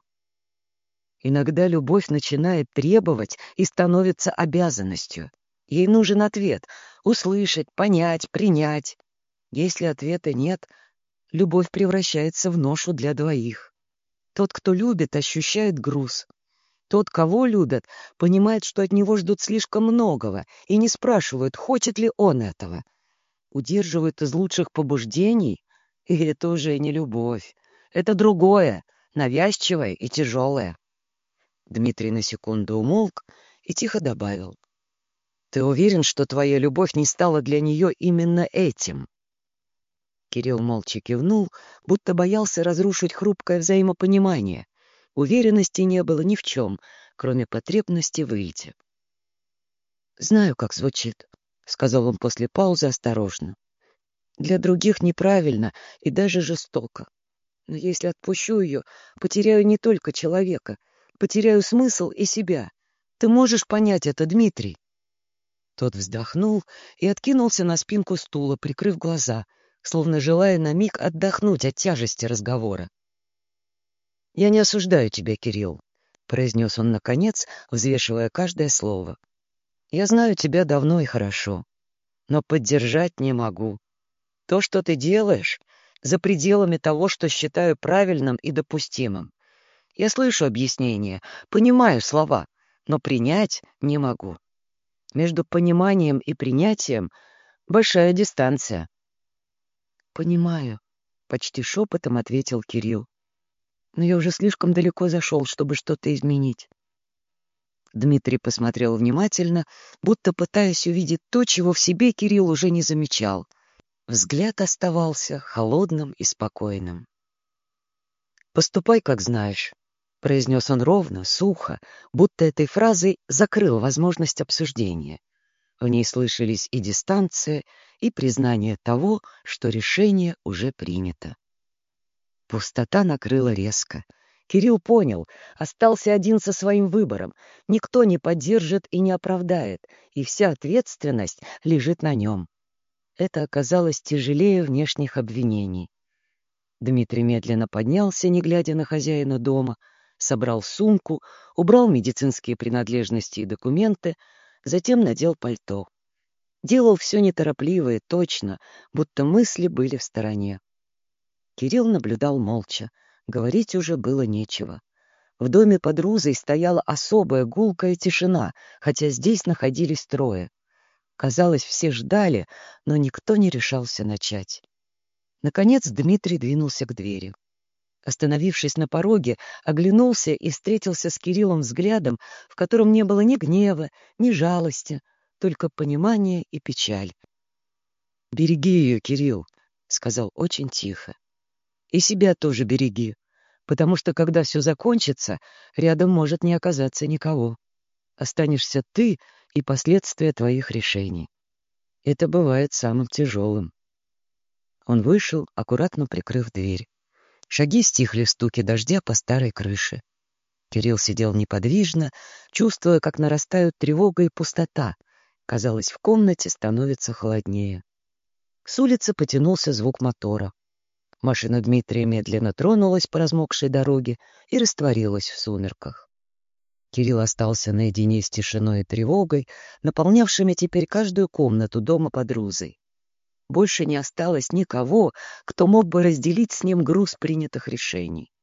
«Иногда любовь начинает требовать и становится обязанностью. Ей нужен ответ — услышать, понять, принять. Если ответа нет, любовь превращается в ношу для двоих. Тот, кто любит, ощущает груз. Тот, кого любят, понимает, что от него ждут слишком многого и не спрашивают, хочет ли он этого. Удерживают из лучших побуждений, и это уже не любовь. Это другое, навязчивое и тяжелое». Дмитрий на секунду умолк и тихо добавил. «Ты уверен, что твоя любовь не стала для нее именно этим?» Кирилл молча кивнул, будто боялся разрушить хрупкое взаимопонимание. Уверенности не было ни в чем, кроме потребности выйти. «Знаю, как звучит», — сказал он после паузы осторожно. «Для других неправильно и даже жестоко. Но если отпущу ее, потеряю не только человека, потеряю смысл и себя. Ты можешь понять это, Дмитрий?» Тот вздохнул и откинулся на спинку стула, прикрыв глаза, словно желая на миг отдохнуть от тяжести разговора. «Я не осуждаю тебя, Кирилл», — произнес он наконец, взвешивая каждое слово. «Я знаю тебя давно и хорошо, но поддержать не могу. То, что ты делаешь, за пределами того, что считаю правильным и допустимым. Я слышу объяснения, понимаю слова, но принять не могу. Между пониманием и принятием большая дистанция». «Понимаю», — почти шепотом ответил Кирилл. «Но я уже слишком далеко зашел, чтобы что-то изменить». Дмитрий посмотрел внимательно, будто пытаясь увидеть то, чего в себе Кирилл уже не замечал. Взгляд оставался холодным и спокойным. «Поступай, как знаешь», — произнес он ровно, сухо, будто этой фразой закрыл возможность обсуждения. В ней слышались и дистанция, и признание того, что решение уже принято. Пустота накрыла резко. Кирилл понял, остался один со своим выбором. Никто не поддержит и не оправдает, и вся ответственность лежит на нем. Это оказалось тяжелее внешних обвинений. Дмитрий медленно поднялся, не глядя на хозяина дома, собрал сумку, убрал медицинские принадлежности и документы, затем надел пальто. Делал все неторопливо и точно, будто мысли были в стороне. Кирилл наблюдал молча. Говорить уже было нечего. В доме под Рузой стояла особая гулкая тишина, хотя здесь находились трое. Казалось, все ждали, но никто не решался начать. Наконец Дмитрий двинулся к двери. Остановившись на пороге, оглянулся и встретился с Кириллом взглядом, в котором не было ни гнева, ни жалости, только понимание и печаль. «Береги ее, Кирилл», — сказал очень тихо. «И себя тоже береги, потому что, когда все закончится, рядом может не оказаться никого. Останешься ты и последствия твоих решений. Это бывает самым тяжелым». Он вышел, аккуратно прикрыв дверь. Шаги стихли в стуке дождя по старой крыше. Кирилл сидел неподвижно, чувствуя, как нарастают тревога и пустота. Казалось, в комнате становится холоднее. С улицы потянулся звук мотора. Машина Дмитрия медленно тронулась по размокшей дороге и растворилась в сумерках. Кирилл остался наедине с тишиной и тревогой, наполнявшими теперь каждую комнату дома под Рузой. Больше не осталось никого, кто мог бы разделить с ним груз принятых решений.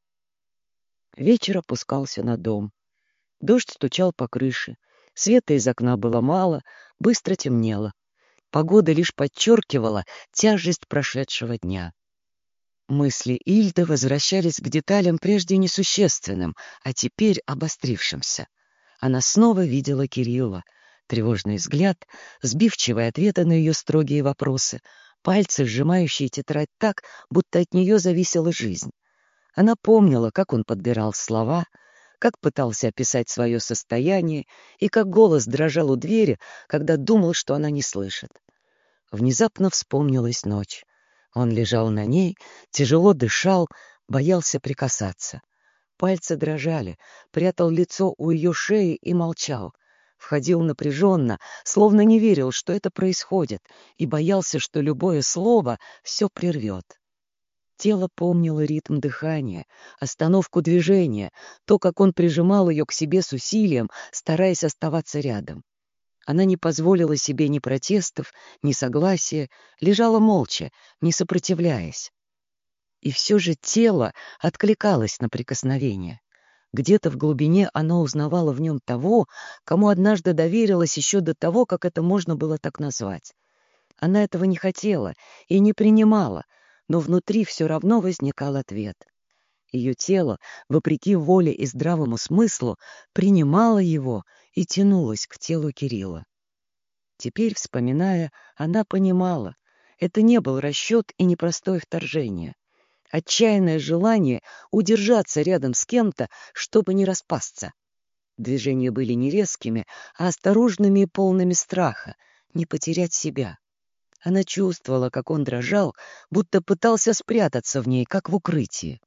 Вечер опускался на дом. Дождь стучал по крыше. Света из окна было мало, быстро темнело. Погода лишь подчеркивала тяжесть прошедшего дня. Мысли Ильды возвращались к деталям прежде несущественным, а теперь обострившимся. Она снова видела Кирилла. Тревожный взгляд, сбивчивые ответы на ее строгие вопросы, пальцы, сжимающие тетрадь так, будто от нее зависела жизнь. Она помнила, как он подбирал слова, как пытался описать свое состояние и как голос дрожал у двери, когда думал, что она не слышит. Внезапно вспомнилась ночь. Он лежал на ней, тяжело дышал, боялся прикасаться. Пальцы дрожали, прятал лицо у ее шеи и молчал. Входил напряженно, словно не верил, что это происходит, и боялся, что любое слово все прервет. Тело помнило ритм дыхания, остановку движения, то, как он прижимал ее к себе с усилием, стараясь оставаться рядом. Она не позволила себе ни протестов, ни согласия, лежала молча, не сопротивляясь. И все же тело откликалось на прикосновение. Где-то в глубине она узнавала в нем того, кому однажды доверилась еще до того, как это можно было так назвать. Она этого не хотела и не принимала, но внутри все равно возникал ответ. Ее тело, вопреки воле и здравому смыслу, принимало его и тянулось к телу Кирилла. Теперь, вспоминая, она понимала, это не был расчет и непростое вторжение. Отчаянное желание удержаться рядом с кем-то, чтобы не распасться. Движения были не резкими, а осторожными и полными страха, не потерять себя. Она чувствовала, как он дрожал, будто пытался спрятаться в ней, как в укрытии.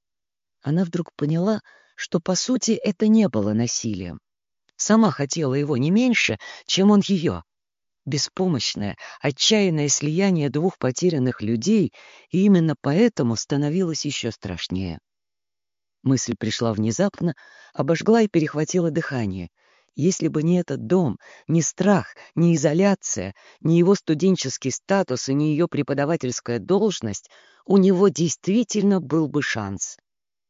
Она вдруг поняла, что, по сути, это не было насилием. Сама хотела его не меньше, чем он ее. Беспомощное, отчаянное слияние двух потерянных людей, и именно поэтому становилось еще страшнее. Мысль пришла внезапно, обожгла и перехватила дыхание. Если бы не этот дом, ни страх, ни изоляция, ни его студенческий статус и ни ее преподавательская должность, у него действительно был бы шанс.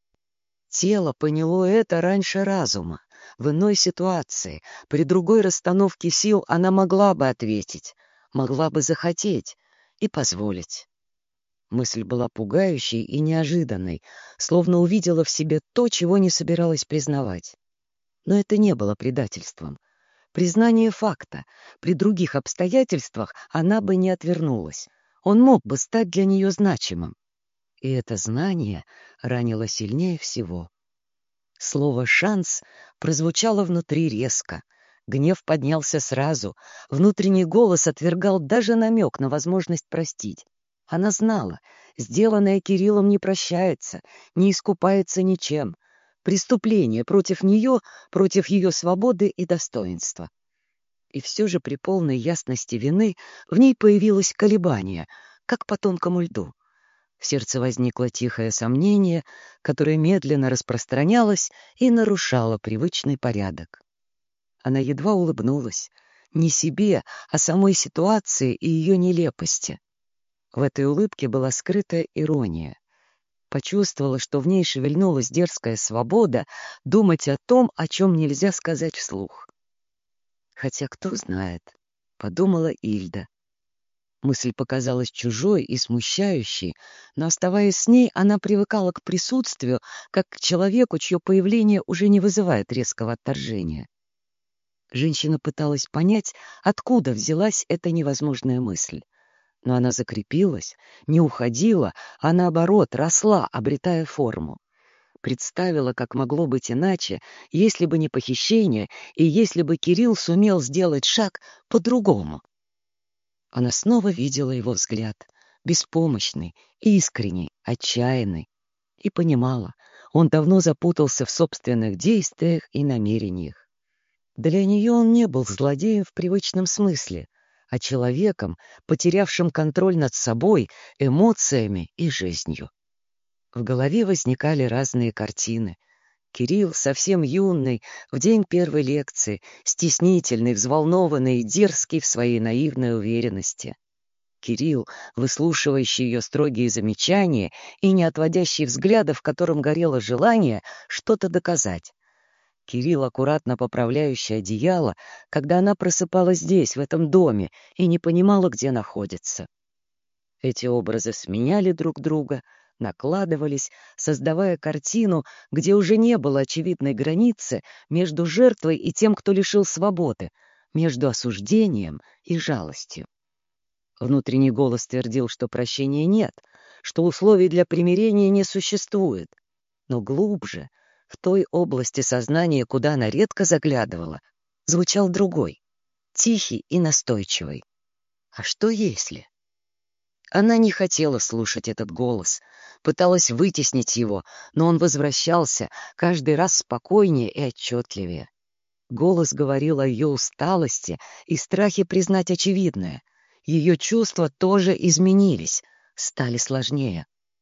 Тело поняло это раньше разума. В иной ситуации, при другой расстановке сил она могла бы ответить, могла бы захотеть и позволить. Мысль была пугающей и неожиданной, словно увидела в себе то, чего не собиралась признавать. Но это не было предательством. Признание факта. При других обстоятельствах она бы не отвернулась. Он мог бы стать для нее значимым. И это знание ранило сильнее всего. Слово «шанс» прозвучало внутри резко. Гнев поднялся сразу. Внутренний голос отвергал даже намек на возможность простить. Она знала, сделанное Кириллом не прощается, не искупается ничем. Преступление против нее, против ее свободы и достоинства. И все же при полной ясности вины в ней появилось колебание, как по тонкому льду. В сердце возникло тихое сомнение, которое медленно распространялось и нарушало привычный порядок. Она едва улыбнулась. Не себе, а самой ситуации и ее нелепости. В этой улыбке была скрытая ирония. Почувствовала, что в ней шевельнулась дерзкая свобода думать о том, о чем нельзя сказать вслух. «Хотя кто знает», — подумала Ильда. Мысль показалась чужой и смущающей, но, оставаясь с ней, она привыкала к присутствию, как к человеку, чье появление уже не вызывает резкого отторжения. Женщина пыталась понять, откуда взялась эта невозможная мысль. Но она закрепилась, не уходила, а наоборот росла, обретая форму. Представила, как могло быть иначе, если бы не похищение и если бы Кирилл сумел сделать шаг по-другому. Она снова видела его взгляд, беспомощный, искренний, отчаянный, и понимала, он давно запутался в собственных действиях и намерениях. Для нее он не был злодеем в привычном смысле, а человеком, потерявшим контроль над собой, эмоциями и жизнью. В голове возникали разные картины. Кирилл, совсем юный, в день первой лекции, стеснительный, взволнованный и дерзкий в своей наивной уверенности. Кирилл, выслушивающий ее строгие замечания и не отводящий взгляда, в котором горело желание что-то доказать. Кирилл, аккуратно поправляющий одеяло, когда она просыпалась здесь, в этом доме, и не понимала, где находится. Эти образы сменяли друг друга, накладывались, создавая картину, где уже не было очевидной границы между жертвой и тем, кто лишил свободы, между осуждением и жалостью. Внутренний голос твердил, что прощения нет, что условий для примирения не существует. Но глубже, в той области сознания, куда она редко заглядывала, звучал другой, тихий и настойчивый. А что если? Она не хотела слушать этот голос, пыталась вытеснить его, но он возвращался каждый раз спокойнее и отчетливее. Голос говорил о ее усталости и страхе признать очевидное. Ее чувства тоже изменились, стали сложнее.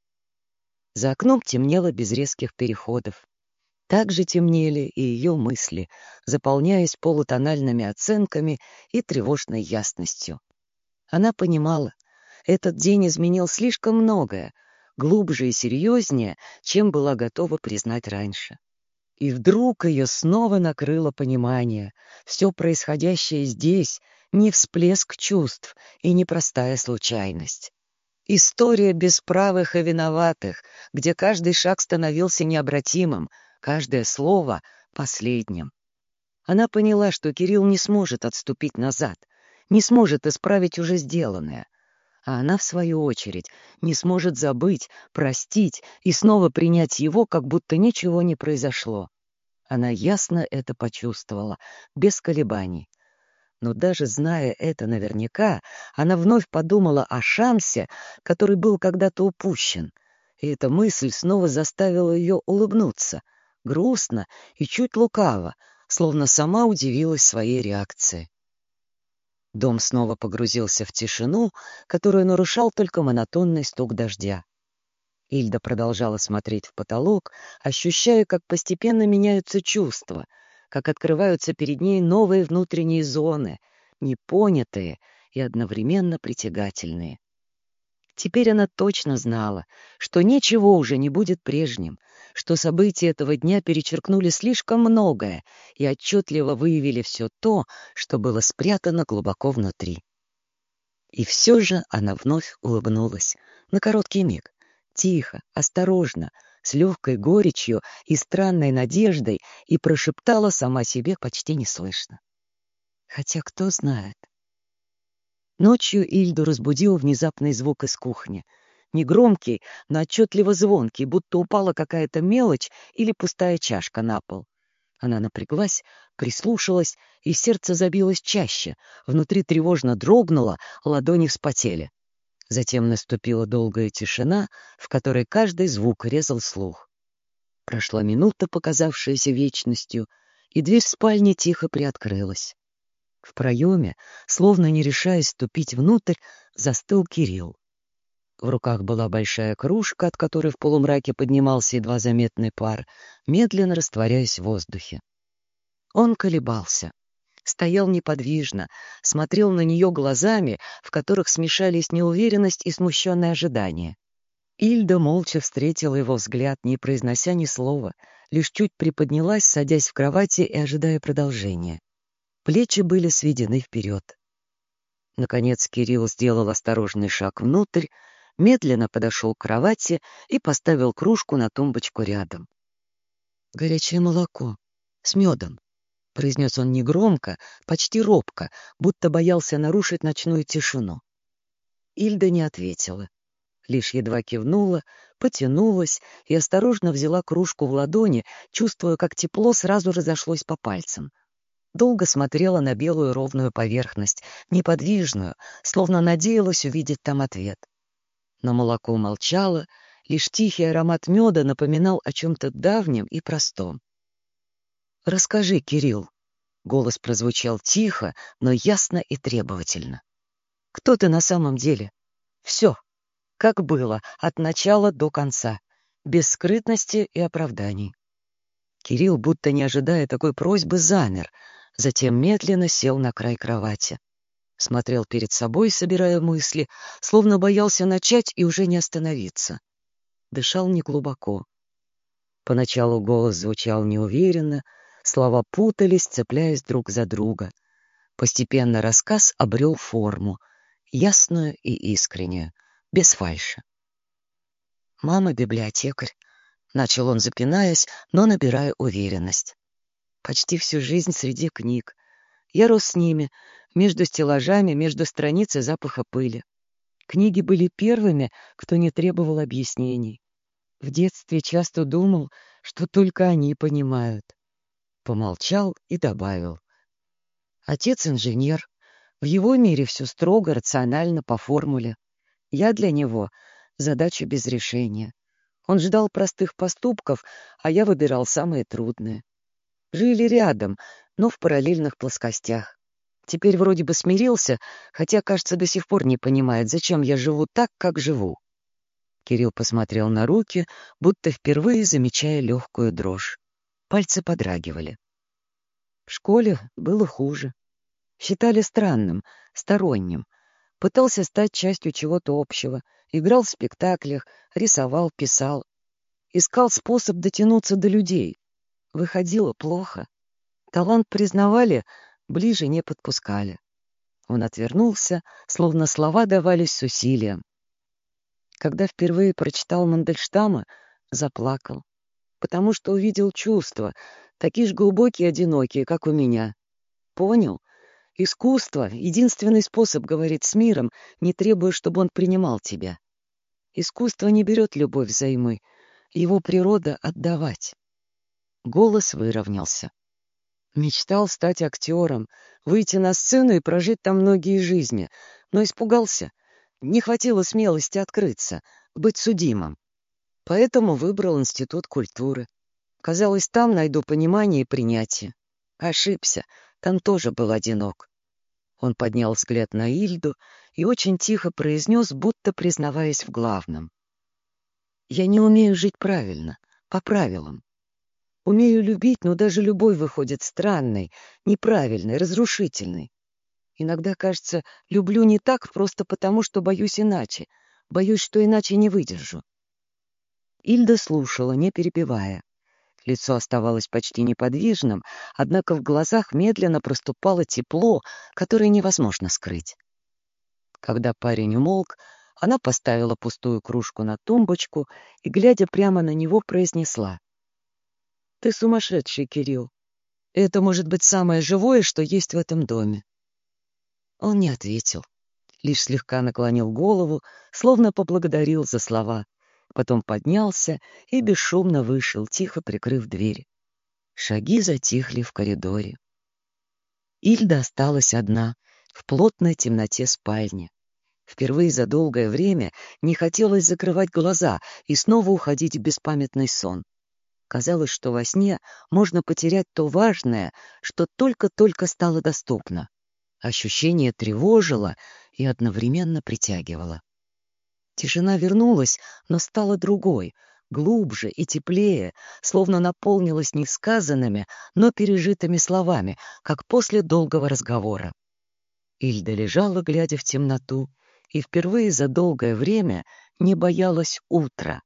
За окном темнело без резких переходов. Так же темнели и ее мысли, заполняясь полутональными оценками и тревожной ясностью. Она понимала, этот день изменил слишком многое, глубже и серьезнее, чем была готова признать раньше. И вдруг ее снова накрыло понимание. Все происходящее здесь — не всплеск чувств и не простая случайность. История без правых и виноватых, где каждый шаг становился необратимым, каждое слово — последним. Она поняла, что Кирилл не сможет отступить назад, не сможет исправить уже сделанное. А она, в свою очередь, не сможет забыть, простить и снова принять его, как будто ничего не произошло. Она ясно это почувствовала, без колебаний. Но даже зная это наверняка, она вновь подумала о шансе, который был когда-то упущен. И эта мысль снова заставила ее улыбнуться, грустно и чуть лукаво, словно сама удивилась своей реакции. Дом снова погрузился в тишину, которую нарушал только монотонный стук дождя. Ильда продолжала смотреть в потолок, ощущая, как постепенно меняются чувства, как открываются перед ней новые внутренние зоны, непонятые и одновременно притягательные. Теперь она точно знала, что ничего уже не будет прежним, что события этого дня перечеркнули слишком многое и отчетливо выявили все то, что было спрятано глубоко внутри. И все же она вновь улыбнулась на короткий миг, тихо, осторожно, с легкой горечью и странной надеждой, и прошептала сама себе почти неслышно. Хотя кто знает. Ночью Ильду разбудил внезапный звук из кухни. Негромкий, но отчетливо звонкий, будто упала какая-то мелочь или пустая чашка на пол. Она напряглась, прислушалась, и сердце забилось чаще. Внутри тревожно дрогнуло, ладони вспотели. Затем наступила долгая тишина, в которой каждый звук резал слух. Прошла минута, показавшаяся вечностью, и дверь спальни тихо приоткрылась. В проеме, словно не решаясь ступить внутрь, застыл Кирилл. В руках была большая кружка, от которой в полумраке поднимался едва заметный пар, медленно растворяясь в воздухе. Он колебался, стоял неподвижно, смотрел на нее глазами, в которых смешались неуверенность и смущенное ожидание. Ильда молча встретила его взгляд, не произнося ни слова, лишь чуть приподнялась, садясь в кровати и ожидая продолжения. Плечи были сведены вперед. Наконец Кирилл сделал осторожный шаг внутрь, медленно подошел к кровати и поставил кружку на тумбочку рядом. «Горячее молоко с медом», — произнес он негромко, почти робко, будто боялся нарушить ночную тишину. Ильда не ответила, лишь едва кивнула, потянулась и осторожно взяла кружку в ладони, чувствуя, как тепло сразу разошлось по пальцам. Долго смотрела на белую ровную поверхность, неподвижную, словно надеялась увидеть там ответ. Но молоко молчало, лишь тихий аромат меда напоминал о чем-то давнем и простом. «Расскажи, Кирилл», — голос прозвучал тихо, но ясно и требовательно. «Кто ты на самом деле? Все, как было, от начала до конца, без скрытности и оправданий». Кирилл, будто не ожидая такой просьбы, замер, затем медленно сел на край кровати. Смотрел перед собой, собирая мысли, словно боялся начать и уже не остановиться. Дышал неглубоко. Поначалу голос звучал неуверенно, слова путались, цепляясь друг за друга. Постепенно рассказ обрел форму, ясную и искреннюю, без фальши. «Мама библиотекарь», — начал он, запинаясь, но набирая уверенность. «Почти всю жизнь среди книг. Я рос с ними, между стеллажами, между страниц и запаха пыли. Книги были первыми, кто не требовал объяснений. В детстве часто думал, что только они понимают». Помолчал и добавил. «Отец инженер. В его мире все строго, рационально, по формуле. Я для него — задача без решения. Он ждал простых поступков, а я выбирал самые трудные. Жили рядом, но в параллельных плоскостях. Теперь вроде бы смирился, хотя, кажется, до сих пор не понимает, зачем я живу так, как живу». Кирилл посмотрел на руки, будто впервые замечая легкую дрожь. Пальцы подрагивали. В школе было хуже. Считали странным, сторонним. Пытался стать частью чего-то общего. Играл в спектаклях, рисовал, писал. Искал способ дотянуться до людей. Выходило плохо. Талант признавали, ближе не подпускали. Он отвернулся, словно слова давались с усилием. Когда впервые прочитал Мандельштама, заплакал, потому что увидел чувства, такие же глубокие и одинокие, как у меня. Понял? Искусство — единственный способ говорить с миром, не требуя, чтобы он принимал тебя. Искусство не берет любовь взаймы, его природа — отдавать. Голос выровнялся. Мечтал стать актером, выйти на сцену и прожить там многие жизни, но испугался. Не хватило смелости открыться, быть судимым. Поэтому выбрал институт культуры. Казалось, там найду понимание и принятие. Ошибся, там тоже был одинок. Он поднял взгляд на Ильду и очень тихо произнес, будто признаваясь в главном. «Я не умею жить правильно, по правилам. Умею любить, но даже любовь выходит странной, неправильной, разрушительной. Иногда, кажется, люблю не так просто потому, что боюсь иначе, боюсь, что иначе не выдержу». Ильда слушала, не перебивая. Лицо оставалось почти неподвижным, однако в глазах медленно проступало тепло, которое невозможно скрыть. Когда парень умолк, она поставила пустую кружку на тумбочку и, глядя прямо на него, произнесла: «Ты сумасшедший, Кирилл. Это может быть самое живое, что есть в этом доме». Он не ответил, лишь слегка наклонил голову, словно поблагодарил за слова. Потом поднялся и бесшумно вышел, тихо прикрыв дверь. Шаги затихли в коридоре. Ильда осталась одна, в плотной темноте спальни. Впервые за долгое время не хотелось закрывать глаза и снова уходить в беспамятный сон. Казалось, что во сне можно потерять то важное, что только-только стало доступно. Ощущение тревожило и одновременно притягивало. Тишина вернулась, но стала другой, глубже и теплее, словно наполнилась не сказанными, но пережитыми словами, как после долгого разговора. Ильда лежала, глядя в темноту, и впервые за долгое время не боялась утра.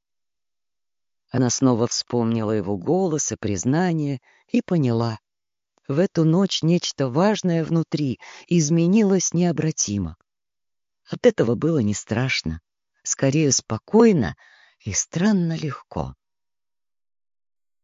Она снова вспомнила его голос и признание и поняла. В эту ночь нечто важное внутри изменилось необратимо. От этого было не страшно, скорее спокойно и странно легко.